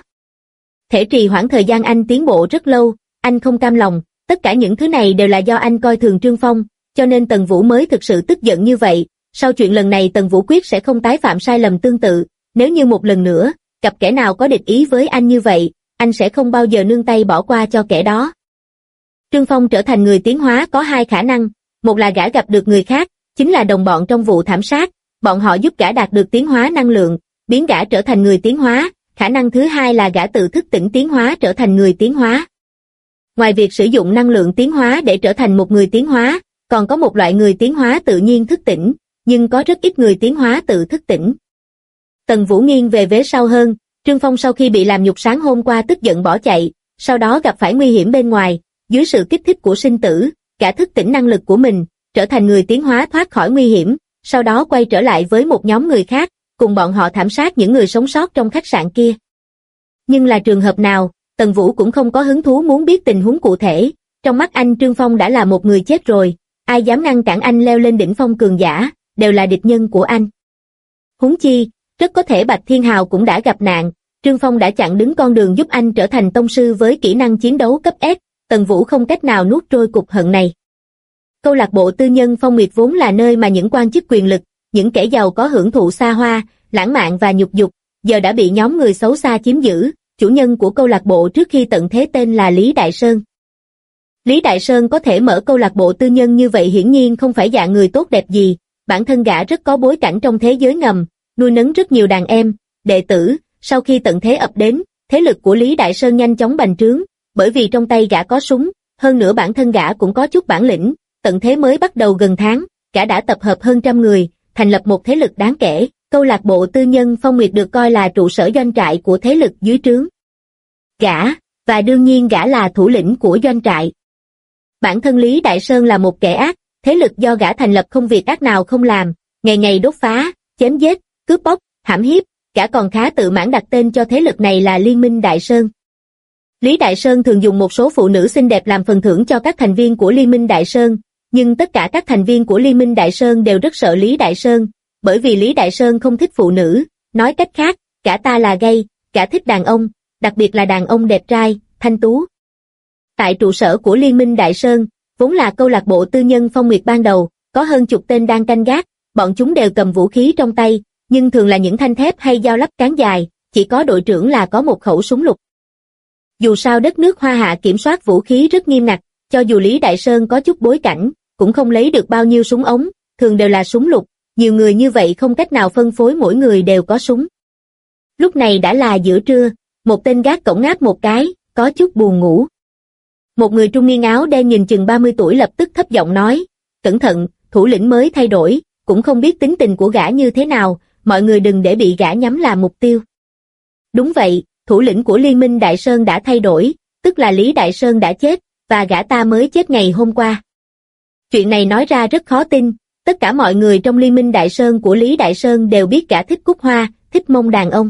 thể trì hoãn thời gian anh tiến bộ rất lâu, anh không cam lòng, tất cả những thứ này đều là do anh coi thường Trương Phong, cho nên Tần Vũ mới thực sự tức giận như vậy, sau chuyện lần này Tần Vũ quyết sẽ không tái phạm sai lầm tương tự, nếu như một lần nữa, gặp kẻ nào có địch ý với anh như vậy, anh sẽ không bao giờ nương tay bỏ qua cho kẻ đó. Trương Phong trở thành người tiến hóa có hai khả năng, một là gã gặp được người khác, chính là đồng bọn trong vụ thảm sát, bọn họ giúp gã đạt được tiến hóa năng lượng, biến gã trở thành người tiến hóa, khả năng thứ hai là gã tự thức tỉnh tiến hóa trở thành người tiến hóa. Ngoài việc sử dụng năng lượng tiến hóa để trở thành một người tiến hóa, còn có một loại người tiến hóa tự nhiên thức tỉnh, nhưng có rất ít người tiến hóa tự thức tỉnh. Tần Vũ nghiêng về vế sau hơn, Trương Phong sau khi bị làm nhục sáng hôm qua tức giận bỏ chạy, sau đó gặp phải nguy hiểm bên ngoài, dưới sự kích thích của sinh tử, gã thức tỉnh năng lực của mình, trở thành người tiến hóa thoát khỏi nguy hiểm, sau đó quay trở lại với một nhóm người khác, cùng bọn họ thảm sát những người sống sót trong khách sạn kia. Nhưng là trường hợp nào, Tần Vũ cũng không có hứng thú muốn biết tình huống cụ thể, trong mắt anh Trương Phong đã là một người chết rồi, ai dám ngăn cản anh leo lên đỉnh phong cường giả, đều là địch nhân của anh. Huống chi, rất có thể Bạch Thiên Hào cũng đã gặp nạn, Trương Phong đã chặn đứng con đường giúp anh trở thành tông sư với kỹ năng chiến đấu cấp S, Tần Vũ không cách nào nuốt trôi cục hận này. Câu lạc bộ tư nhân Phong Nguyệt vốn là nơi mà những quan chức quyền lực, những kẻ giàu có hưởng thụ xa hoa, lãng mạn và nhục dục, giờ đã bị nhóm người xấu xa chiếm giữ. Chủ nhân của câu lạc bộ trước khi tận thế tên là Lý Đại Sơn. Lý Đại Sơn có thể mở câu lạc bộ tư nhân như vậy hiển nhiên không phải dạng người tốt đẹp gì, bản thân gã rất có bối cảnh trong thế giới ngầm, nuôi nấng rất nhiều đàn em, đệ tử. Sau khi tận thế ập đến, thế lực của Lý Đại Sơn nhanh chóng bành trướng, bởi vì trong tay gã có súng, hơn nữa bản thân gã cũng có chút bản lĩnh. Tận thế mới bắt đầu gần tháng, gã đã tập hợp hơn 100 người, thành lập một thế lực đáng kể. Câu lạc bộ tư nhân Phong Nguyệt được coi là trụ sở doanh trại của thế lực dưới trướng gã, và đương nhiên gã là thủ lĩnh của doanh trại. Bản thân Lý Đại Sơn là một kẻ ác, thế lực do gã thành lập không việc ác nào không làm, ngày ngày đốt phá, chém giết, cướp bóc, hãm hiếp, gã còn khá tự mãn đặt tên cho thế lực này là Liên minh Đại Sơn. Lý Đại Sơn thường dùng một số phụ nữ xinh đẹp làm phần thưởng cho các thành viên của Liên minh Đại Sơn, nhưng tất cả các thành viên của Liên minh Đại Sơn đều rất sợ Lý Đại Sơn, bởi vì Lý Đại Sơn không thích phụ nữ, nói cách khác, gã ta là gay, gã thích đàn ông, đặc biệt là đàn ông đẹp trai, thanh tú. Tại trụ sở của Liên minh Đại Sơn, vốn là câu lạc bộ tư nhân Phong Nguyệt ban đầu, có hơn chục tên đang canh gác, bọn chúng đều cầm vũ khí trong tay, nhưng thường là những thanh thép hay dao lắp cán dài, chỉ có đội trưởng là có một khẩu súng lục. Dù sao đất nước Hoa Hạ kiểm soát vũ khí rất nghiêm ngặt, cho dù Lý Đại Sơn có chút bối cảnh, cũng không lấy được bao nhiêu súng ống, thường đều là súng lục, nhiều người như vậy không cách nào phân phối mỗi người đều có súng. Lúc này đã là giữa trưa, một tên gác cổng ngáp một cái, có chút buồn ngủ. Một người trung niên áo đen nhìn chừng 30 tuổi lập tức thấp giọng nói, cẩn thận, thủ lĩnh mới thay đổi, cũng không biết tính tình của gã như thế nào, mọi người đừng để bị gã nhắm làm mục tiêu. Đúng vậy, thủ lĩnh của Liên minh Đại Sơn đã thay đổi, tức là Lý Đại Sơn đã chết, và gã ta mới chết ngày hôm qua. Chuyện này nói ra rất khó tin, tất cả mọi người trong Liên minh Đại Sơn của Lý Đại Sơn đều biết gã thích cúc hoa, thích mông đàn ông.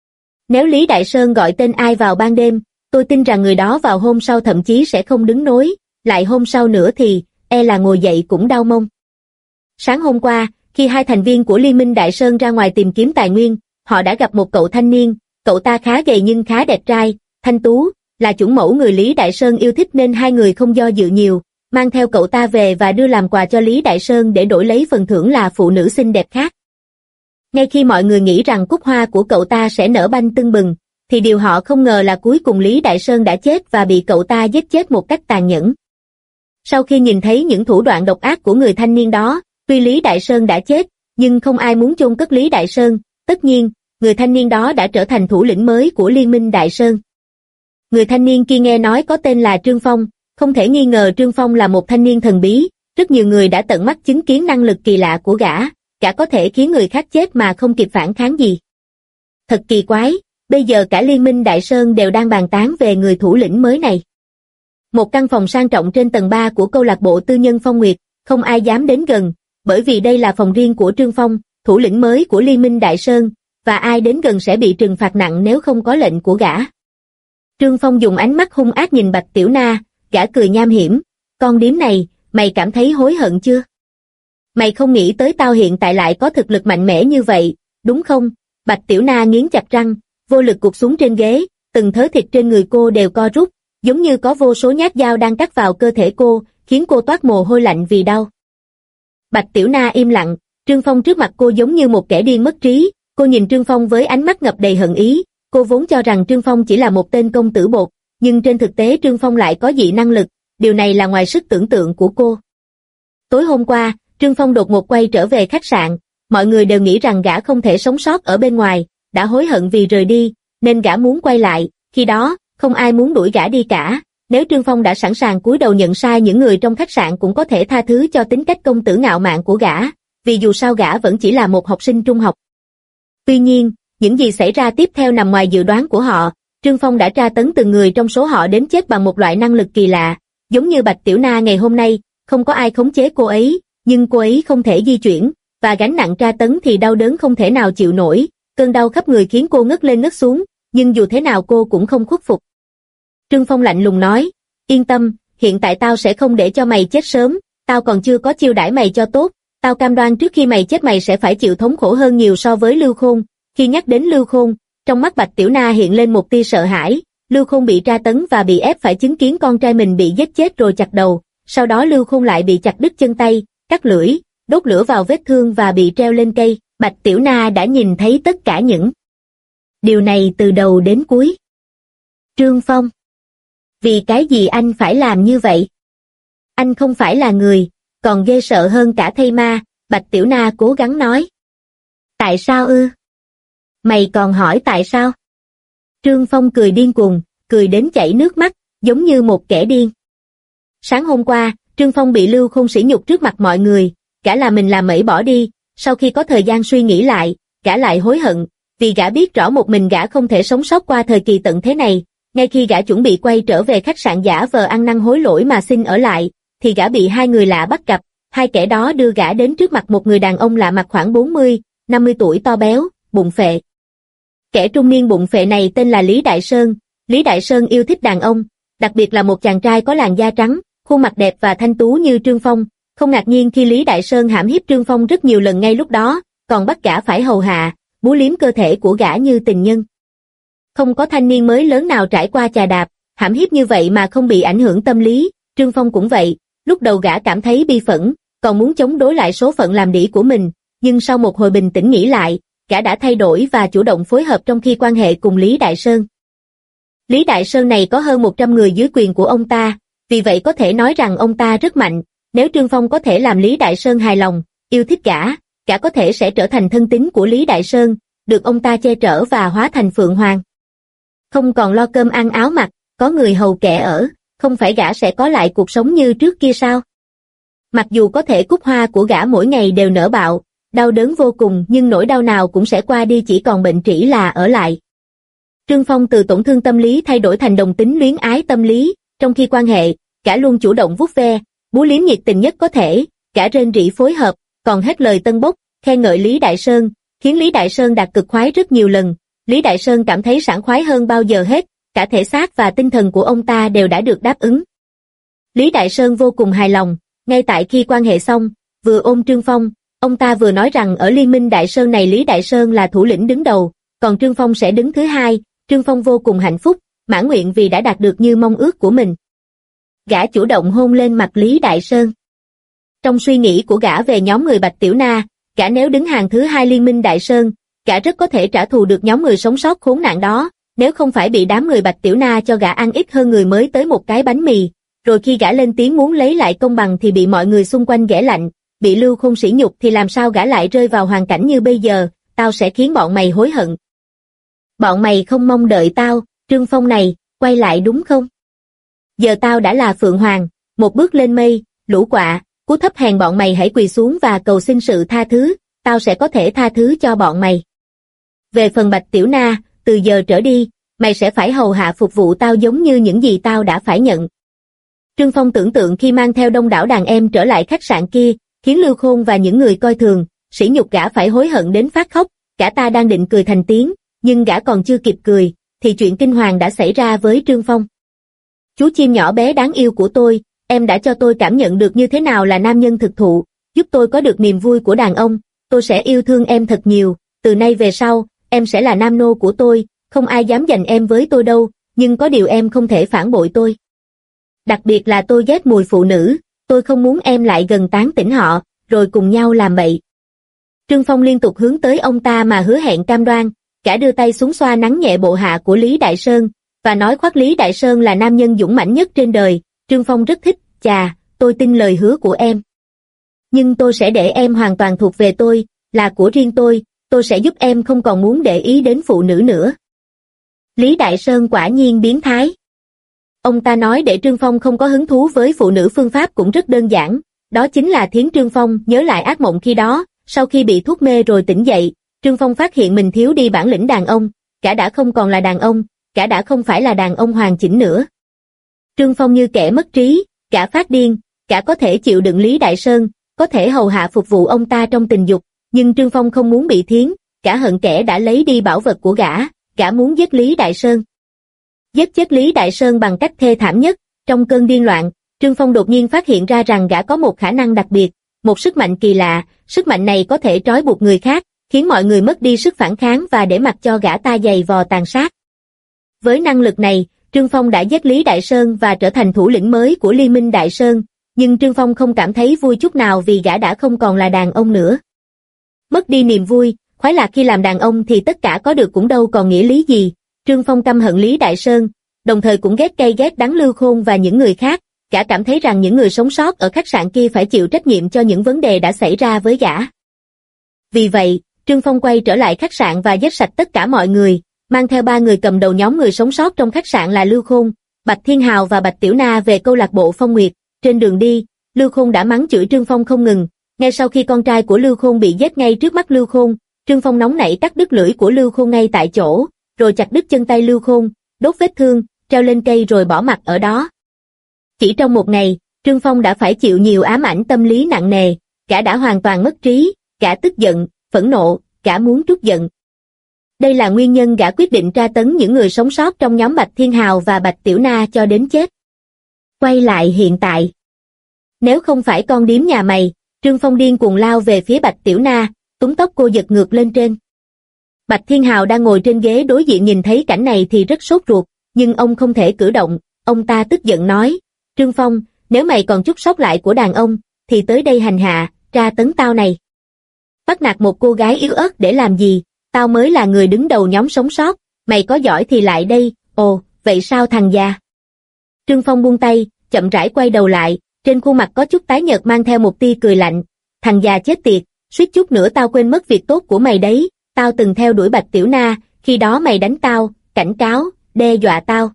Nếu Lý Đại Sơn gọi tên ai vào ban đêm, tôi tin rằng người đó vào hôm sau thậm chí sẽ không đứng nối, lại hôm sau nữa thì, là ngồi dậy cũng đau mông. Sáng hôm qua, khi hai thành viên của Liên minh Đại Sơn ra ngoài tìm kiếm tài nguyên, họ đã gặp một cậu thanh niên, cậu ta khá gầy nhưng khá đẹp trai, thanh tú, là chủng mẫu người Lý Đại Sơn yêu thích nên hai người không do dự nhiều, mang theo cậu ta về và đưa làm quà cho Lý Đại Sơn để đổi lấy phần thưởng là phụ nữ xinh đẹp khác. Ngay khi mọi người nghĩ rằng cúc hoa của cậu ta sẽ nở banh tưng bừng, thì điều họ không ngờ là cuối cùng Lý Đại Sơn đã chết và bị cậu ta giết chết một cách tàn nhẫn. Sau khi nhìn thấy những thủ đoạn độc ác của người thanh niên đó, tuy Lý Đại Sơn đã chết, nhưng không ai muốn chôn cất Lý Đại Sơn, tất nhiên, người thanh niên đó đã trở thành thủ lĩnh mới của Liên minh Đại Sơn. Người thanh niên kia nghe nói có tên là Trương Phong, không thể nghi ngờ Trương Phong là một thanh niên thần bí, rất nhiều người đã tận mắt chứng kiến năng lực kỳ lạ của gã có thể khiến người khác chết mà không kịp phản kháng gì. Thật kỳ quái, bây giờ cả Liên minh Đại Sơn đều đang bàn tán về người thủ lĩnh mới này. Một căn phòng sang trọng trên tầng 3 của câu lạc bộ tư nhân Phong Nguyệt, không ai dám đến gần, bởi vì đây là phòng riêng của Trương Phong, thủ lĩnh mới của Liên minh Đại Sơn, và ai đến gần sẽ bị trừng phạt nặng nếu không có lệnh của gã. Trương Phong dùng ánh mắt hung ác nhìn Bạch Tiểu Na, gã cười nham hiểm, con điếm này, mày cảm thấy hối hận chưa? Mày không nghĩ tới tao hiện tại lại có thực lực mạnh mẽ như vậy, đúng không? Bạch Tiểu Na nghiến chặt răng, vô lực gục xuống trên ghế, từng thớ thịt trên người cô đều co rút, giống như có vô số nhát dao đang cắt vào cơ thể cô, khiến cô toát mồ hôi lạnh vì đau. Bạch Tiểu Na im lặng, Trương Phong trước mặt cô giống như một kẻ điên mất trí, cô nhìn Trương Phong với ánh mắt ngập đầy hận ý, cô vốn cho rằng Trương Phong chỉ là một tên công tử bột, nhưng trên thực tế Trương Phong lại có dị năng lực, điều này là ngoài sức tưởng tượng của cô. Tối hôm qua, Trương Phong đột ngột quay trở về khách sạn, mọi người đều nghĩ rằng gã không thể sống sót ở bên ngoài, đã hối hận vì rời đi, nên gã muốn quay lại, khi đó, không ai muốn đuổi gã đi cả, nếu Trương Phong đã sẵn sàng cúi đầu nhận sai những người trong khách sạn cũng có thể tha thứ cho tính cách công tử ngạo mạn của gã, vì dù sao gã vẫn chỉ là một học sinh trung học. Tuy nhiên, những gì xảy ra tiếp theo nằm ngoài dự đoán của họ, Trương Phong đã tra tấn từng người trong số họ đến chết bằng một loại năng lực kỳ lạ, giống như Bạch Tiểu Na ngày hôm nay, không có ai khống chế cô ấy, nhưng cô ấy không thể di chuyển, và gánh nặng tra tấn thì đau đớn không thể nào chịu nổi, cơn đau khắp người khiến cô ngất lên ngất xuống, nhưng dù thế nào cô cũng không khuất phục. Trương Phong lạnh lùng nói, yên tâm, hiện tại tao sẽ không để cho mày chết sớm, tao còn chưa có chiêu đãi mày cho tốt, tao cam đoan trước khi mày chết mày sẽ phải chịu thống khổ hơn nhiều so với Lưu Khôn. Khi nhắc đến Lưu Khôn, Trong mắt Bạch Tiểu Na hiện lên một tia sợ hãi, Lưu Khôn bị tra tấn và bị ép phải chứng kiến con trai mình bị giết chết rồi chặt đầu, sau đó Lưu Khôn lại bị chặt đứt chân tay, cắt lưỡi, đốt lửa vào vết thương và bị treo lên cây. Bạch Tiểu Na đã nhìn thấy tất cả những điều này từ đầu đến cuối. Trương Phong, vì cái gì anh phải làm như vậy? Anh không phải là người, còn ghê sợ hơn cả thây ma, Bạch Tiểu Na cố gắng nói. Tại sao ư? Mày còn hỏi tại sao? Trương Phong cười điên cuồng, cười đến chảy nước mắt, giống như một kẻ điên. Sáng hôm qua, Trương Phong bị Lưu Khôn sỉ nhục trước mặt mọi người, gã là mình làm mẩy bỏ đi, sau khi có thời gian suy nghĩ lại, gã lại hối hận, vì gã biết rõ một mình gã không thể sống sót qua thời kỳ tận thế này. Ngay khi gã chuẩn bị quay trở về khách sạn giả vờ ăn năn hối lỗi mà xin ở lại, thì gã bị hai người lạ bắt gặp, hai kẻ đó đưa gã đến trước mặt một người đàn ông lạ mặt khoảng 40, 50 tuổi to béo, bụng phệ. Kẻ trung niên bụng phệ này tên là Lý Đại Sơn. Lý Đại Sơn yêu thích đàn ông, đặc biệt là một chàng trai có làn da trắng, khuôn mặt đẹp và thanh tú như Trương Phong. Không ngạc nhiên khi Lý Đại Sơn hãm hiếp Trương Phong rất nhiều lần ngay lúc đó, còn bắt gã phải hầu hạ, búa liếm cơ thể của gã như tình nhân. Không có thanh niên mới lớn nào trải qua chà đạp, hãm hiếp như vậy mà không bị ảnh hưởng tâm lý. Trương Phong cũng vậy, lúc đầu gã cảm thấy bi phẫn, còn muốn chống đối lại số phận làm đĩ của mình, nhưng sau một hồi bình tĩnh nghĩ lại, gã đã thay đổi và chủ động phối hợp trong khi quan hệ cùng Lý Đại Sơn. Lý Đại Sơn này có hơn 100 người dưới quyền của ông ta, vì vậy có thể nói rằng ông ta rất mạnh. Nếu Trương Phong có thể làm Lý Đại Sơn hài lòng, yêu thích gã có thể sẽ trở thành thân tín của Lý Đại Sơn, được ông ta che chở và hóa thành Phượng Hoàng. Không còn lo cơm ăn áo mặc, có người hầu kẻ ở, không phải gã sẽ có lại cuộc sống như trước kia sao? Mặc dù có thể cúc hoa của gã mỗi ngày đều nở bạo, đau đớn vô cùng nhưng nỗi đau nào cũng sẽ qua đi, chỉ còn bệnh trĩ là ở lại. Trương Phong từ tổn thương tâm lý thay đổi thành đồng tính luyến ái tâm lý, trong khi quan hệ, gã luôn chủ động vuốt ve, búa liếm nhiệt tình nhất có thể, gã rên rỉ phối hợp, còn hết lời tân bốc, khen ngợi Lý Đại Sơn, khiến Lý Đại Sơn đạt cực khoái rất nhiều lần. Lý Đại Sơn cảm thấy sảng khoái hơn bao giờ hết, cả thể xác và tinh thần của ông ta đều đã được đáp ứng. Lý Đại Sơn vô cùng hài lòng, ngay tại khi quan hệ xong, vừa ôm Trương Phong, ông ta vừa nói rằng ở Liên minh Đại Sơn này Lý Đại Sơn là thủ lĩnh đứng đầu, còn Trương Phong sẽ đứng thứ hai. Trương Phong vô cùng hạnh phúc, mãn nguyện vì đã đạt được như mong ước của mình. Gã chủ động hôn lên mặt Lý Đại Sơn. Trong suy nghĩ của gã về nhóm người Bạch Tiểu Na, gã nếu đứng hàng thứ hai Liên minh Đại Sơn, gã rất có thể trả thù được nhóm người sống sót khốn nạn đó, nếu không phải bị đám người Bạch Tiểu Na cho gã ăn ít hơn người mới tới một cái bánh mì, rồi khi gã lên tiếng muốn lấy lại công bằng thì bị mọi người xung quanh ghẻ lạnh, bị Lưu Khôn sỉ nhục thì làm sao gã lại rơi vào hoàn cảnh như bây giờ, tao sẽ khiến bọn mày hối hận. Bọn mày không mong đợi tao, Trương Phong này, quay lại đúng không? Giờ tao đã là Phượng Hoàng, một bước lên mây, lũ quạ, cú thấp hèn bọn mày hãy quỳ xuống và cầu xin sự tha thứ, tao sẽ có thể tha thứ cho bọn mày. Về phần Bạch Tiểu Na, từ giờ trở đi, mày sẽ phải hầu hạ phục vụ tao giống như những gì tao đã phải nhận. Trương Phong tưởng tượng khi mang theo đông đảo đàn em trở lại khách sạn kia, khiến Lưu Khôn và những người coi thường, sỉ nhục gã phải hối hận đến phát khóc, gã ta đang định cười thành tiếng, nhưng gã còn chưa kịp cười, thì chuyện kinh hoàng đã xảy ra với Trương Phong. Chú chim nhỏ bé đáng yêu của tôi, em đã cho tôi cảm nhận được như thế nào là nam nhân thực thụ, giúp tôi có được niềm vui của đàn ông, tôi sẽ yêu thương em thật nhiều, từ nay về sau, em sẽ là nam nô của tôi, không ai dám giành em với tôi đâu, nhưng có điều em không thể phản bội tôi. Đặc biệt là tôi ghét mùi phụ nữ, tôi không muốn em lại gần tán tỉnh họ, rồi cùng nhau làm bậy. Trương Phong liên tục hướng tới ông ta mà hứa hẹn cam đoan, gã đưa tay xuống xoa nắng nhẹ bộ hạ của Lý Đại Sơn, và nói khoác Lý Đại Sơn là nam nhân dũng mãnh nhất trên đời. Trương Phong rất thích, chà, tôi tin lời hứa của em. Nhưng tôi sẽ để em hoàn toàn thuộc về tôi, là của riêng tôi sẽ giúp em không còn muốn để ý đến phụ nữ nữa. Lý Đại Sơn quả nhiên biến thái. Ông ta nói để Trương Phong không có hứng thú với phụ nữ phương pháp cũng rất đơn giản, đó chính là thiến Trương Phong nhớ lại ác mộng khi đó, sau khi bị thuốc mê rồi tỉnh dậy, Trương Phong phát hiện mình thiếu đi bản lĩnh đàn ông, gã đã không còn là đàn ông, gã đã không phải là đàn ông hoàn chỉnh nữa. Trương Phong như kẻ mất trí, gã phát điên, gã có thể chịu đựng Lý Đại Sơn, có thể hầu hạ phục vụ ông ta trong tình dục, nhưng Trương Phong không muốn bị thiến, gã hận kẻ đã lấy đi bảo vật của gã muốn giết Lý Đại Sơn. Giết chết Lý Đại Sơn bằng cách thê thảm nhất, trong cơn điên loạn, Trương Phong đột nhiên phát hiện ra rằng gã có một khả năng đặc biệt, một sức mạnh kỳ lạ, sức mạnh này có thể trói buộc người khác, khiến mọi người mất đi sức phản kháng và để mặc cho gã ta giày vò tàn sát. Với năng lực này, Trương Phong đã giết Lý Đại Sơn và trở thành thủ lĩnh mới của Liên minh Đại Sơn, nhưng Trương Phong không cảm thấy vui chút nào vì gã đã không còn là đàn ông nữa. Mất đi niềm vui, khoái lạc khi làm đàn ông thì tất cả có được cũng đâu còn nghĩa lý gì. Trương Phong căm hận Lý Đại Sơn, đồng thời cũng ghét cay ghét đắng Lưu Khôn và những người khác. Gã cảm thấy rằng những người sống sót ở khách sạn kia phải chịu trách nhiệm cho những vấn đề đã xảy ra với gã. Vì vậy, Trương Phong quay trở lại khách sạn và giết sạch tất cả mọi người, mang theo 3 người cầm đầu nhóm người sống sót trong khách sạn là Lưu Khôn, Bạch Thiên Hào và Bạch Tiểu Na về câu lạc bộ Phong Nguyệt. Trên đường đi, Lưu Khôn đã mắng chửi Trương Phong không ngừng. Ngay sau khi con trai của Lưu Khôn bị giết ngay trước mắt Lưu Khôn, Trương Phong nóng nảy cắt đứt lưỡi của Lưu Khôn ngay tại chỗ, rồi chặt đứt chân tay Lưu Khôn, đốt vết thương, treo lên cây rồi bỏ mặc ở đó. Chỉ trong một ngày, Trương Phong đã phải chịu nhiều ám ảnh tâm lý nặng nề, gã đã hoàn toàn mất trí, gã tức giận, phẫn nộ, gã muốn trút giận. Đây là nguyên nhân gã quyết định tra tấn những người sống sót trong nhóm Bạch Thiên Hào và Bạch Tiểu Na cho đến chết. Quay lại hiện tại. Nếu không phải con điếm nhà mày, Trương Phong điên cuồng lao về phía Bạch Tiểu Na, túm tóc cô giật ngược lên trên. Bạch Thiên Hào đang ngồi trên ghế đối diện nhìn thấy cảnh này thì rất sốt ruột, nhưng ông không thể cử động, ông ta tức giận nói, Trương Phong, nếu mày còn chút sót lại của đàn ông, thì tới đây hành hạ, tra tấn tao này. Bắt nạt một cô gái yếu ớt để làm gì, tao mới là người đứng đầu nhóm sống sót, mày có giỏi thì lại đây, ồ, vậy sao thằng già? Trương Phong buông tay, chậm rãi quay đầu lại, trên khuôn mặt có chút tái nhợt mang theo một tia cười lạnh, thằng già chết tiệt, suýt chút nữa tao quên mất việc tốt của mày đấy, tao từng theo đuổi Bạch Tiểu Na, khi đó mày đánh tao, cảnh cáo, đe dọa tao.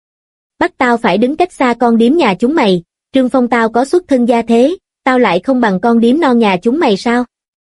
Bắt tao phải đứng cách xa con điếm nhà chúng mày, Trương Phong tao có xuất thân gia thế, tao lại không bằng con điếm non nhà chúng mày sao?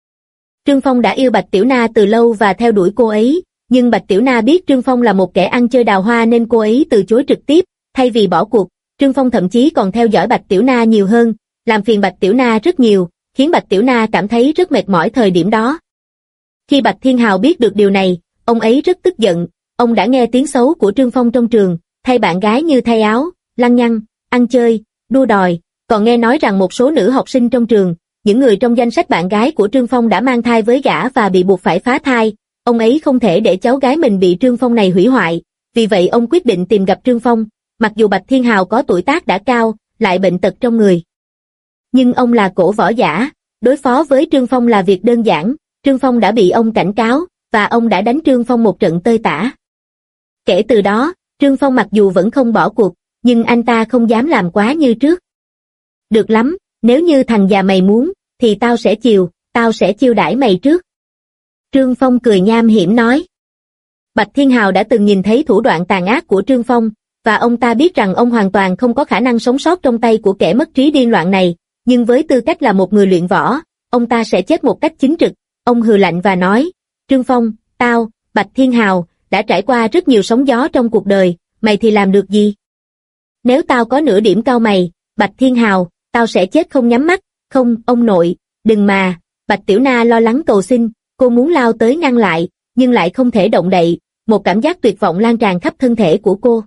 Trương Phong đã yêu Bạch Tiểu Na từ lâu và theo đuổi cô ấy, nhưng Bạch Tiểu Na biết Trương Phong là một kẻ ăn chơi đào hoa nên cô ấy từ chối trực tiếp, thay vì bỏ cuộc, Trương Phong thậm chí còn theo dõi Bạch Tiểu Na nhiều hơn, làm phiền Bạch Tiểu Na rất nhiều, khiến Bạch Tiểu Na cảm thấy rất mệt mỏi thời điểm đó. Khi Bạch Thiên Hào biết được điều này, ông ấy rất tức giận, ông đã nghe tiếng xấu của Trương Phong trong trường, thay bạn gái như thay áo, lăng nhăng, ăn chơi, đua đòi, còn nghe nói rằng một số nữ học sinh trong trường, những người trong danh sách bạn gái của Trương Phong đã mang thai với gã và bị buộc phải phá thai, ông ấy không thể để cháu gái mình bị Trương Phong này hủy hoại, vì vậy ông quyết định tìm gặp Trương Phong, mặc dù Bạch Thiên Hào có tuổi tác đã cao, lại bệnh tật trong người. Nhưng ông là cổ võ giả, đối phó với Trương Phong là việc đơn giản, Trương Phong đã bị ông cảnh cáo, và ông đã đánh Trương Phong một trận tơi tả. Kể từ đó, Trương Phong mặc dù vẫn không bỏ cuộc, nhưng anh ta không dám làm quá như trước. Được lắm, nếu như thằng già mày muốn, thì tao sẽ chiêu đãi mày trước. Trương Phong cười nham hiểm nói. Bạch Thiên Hào đã từng nhìn thấy thủ đoạn tàn ác của Trương Phong, và ông ta biết rằng ông hoàn toàn không có khả năng sống sót trong tay của kẻ mất trí điên loạn này, nhưng với tư cách là một người luyện võ, ông ta sẽ chết một cách chính trực. Ông hừ lạnh và nói, Trương Phong, tao, Bạch Thiên Hào, đã trải qua rất nhiều sóng gió trong cuộc đời, mày thì làm được gì? Nếu tao có nửa điểm cao mày, Bạch Thiên Hào, tao sẽ chết không nhắm mắt, không, ông nội, đừng mà, Bạch Tiểu Na lo lắng cầu xin, cô muốn lao tới ngăn lại, nhưng lại không thể động đậy, một cảm giác tuyệt vọng lan tràn khắp thân thể của cô.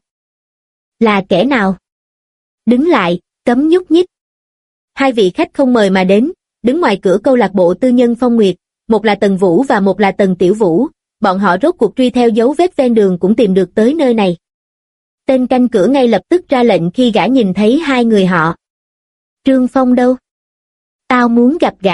Là kẻ nào? Đứng lại, cấm nhúc nhích. Hai vị khách không mời mà đến, đứng ngoài cửa câu lạc bộ tư nhân Phong Nguyệt, một là Tần Vũ và một là Tần Tiểu Vũ, bọn họ rốt cuộc truy theo dấu vết ven đường cũng tìm được tới nơi này. Tên canh cửa ngay lập tức ra lệnh khi gã nhìn thấy hai người họ. Trương Phong đâu? Tao muốn gặp gã.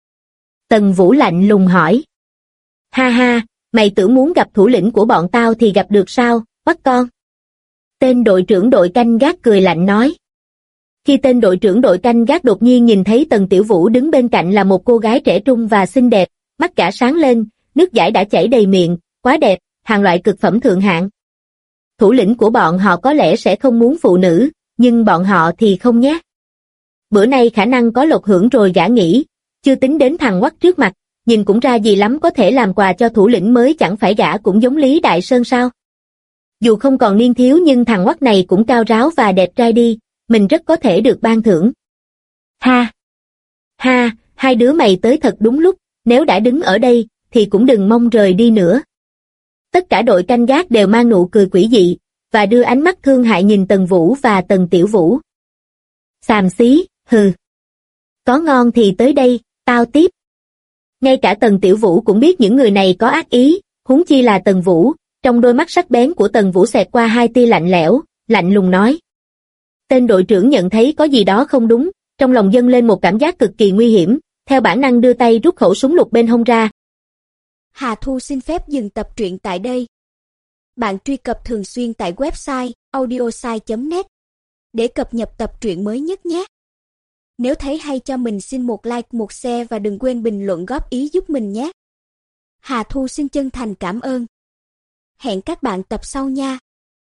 Tần Vũ lạnh lùng hỏi. Ha ha, mày tưởng muốn gặp thủ lĩnh của bọn tao thì gặp được sao, bắt con? Tên đội trưởng đội canh gác cười lạnh nói. Khi tên đội trưởng đội canh gác đột nhiên nhìn thấy Tần Tiểu Vũ đứng bên cạnh là một cô gái trẻ trung và xinh đẹp, mắt gã sáng lên, nước dãi đã chảy đầy miệng, quá đẹp, hàng loại cực phẩm thượng hạng. Thủ lĩnh của bọn họ có lẽ sẽ không muốn phụ nữ, nhưng bọn họ thì không nhé. Bữa nay khả năng có lộc hưởng rồi gã nghĩ, chưa tính đến thằng quắc trước mặt, nhìn cũng ra gì lắm có thể làm quà cho thủ lĩnh mới, chẳng phải gã cũng giống Lý Đại Sơn sao? Dù không còn niên thiếu nhưng thằng quắc này cũng cao ráo và đẹp trai đi, mình rất có thể được ban thưởng. Ha! Ha! Hai đứa mày tới thật đúng lúc, nếu đã đứng ở đây, thì cũng đừng mong rời đi nữa. Tất cả đội canh gác đều mang nụ cười quỷ dị, và đưa ánh mắt thương hại nhìn Tần Vũ và Tần Tiểu Vũ. Xàm xí, hừ. Có ngon thì tới đây, tao tiếp. Ngay cả Tần Tiểu Vũ cũng biết những người này có ác ý, huống chi là Tần Vũ. Trong đôi mắt sắc bén của Tần Vũ xẹt qua hai tia lạnh lẽo, lạnh lùng nói. Tên đội trưởng nhận thấy có gì đó không đúng, trong lòng dâng lên một cảm giác cực kỳ nguy hiểm, theo bản năng đưa tay rút khẩu súng lục bên hông ra. Hà Thu xin phép dừng tập truyện tại đây. Bạn truy cập thường xuyên tại website audiosai.net để cập nhật tập truyện mới nhất nhé. Nếu thấy hay cho mình xin một like, một share và đừng quên bình luận góp ý giúp mình nhé. Hà Thu xin chân thành cảm ơn. Hẹn các bạn tập sau nha.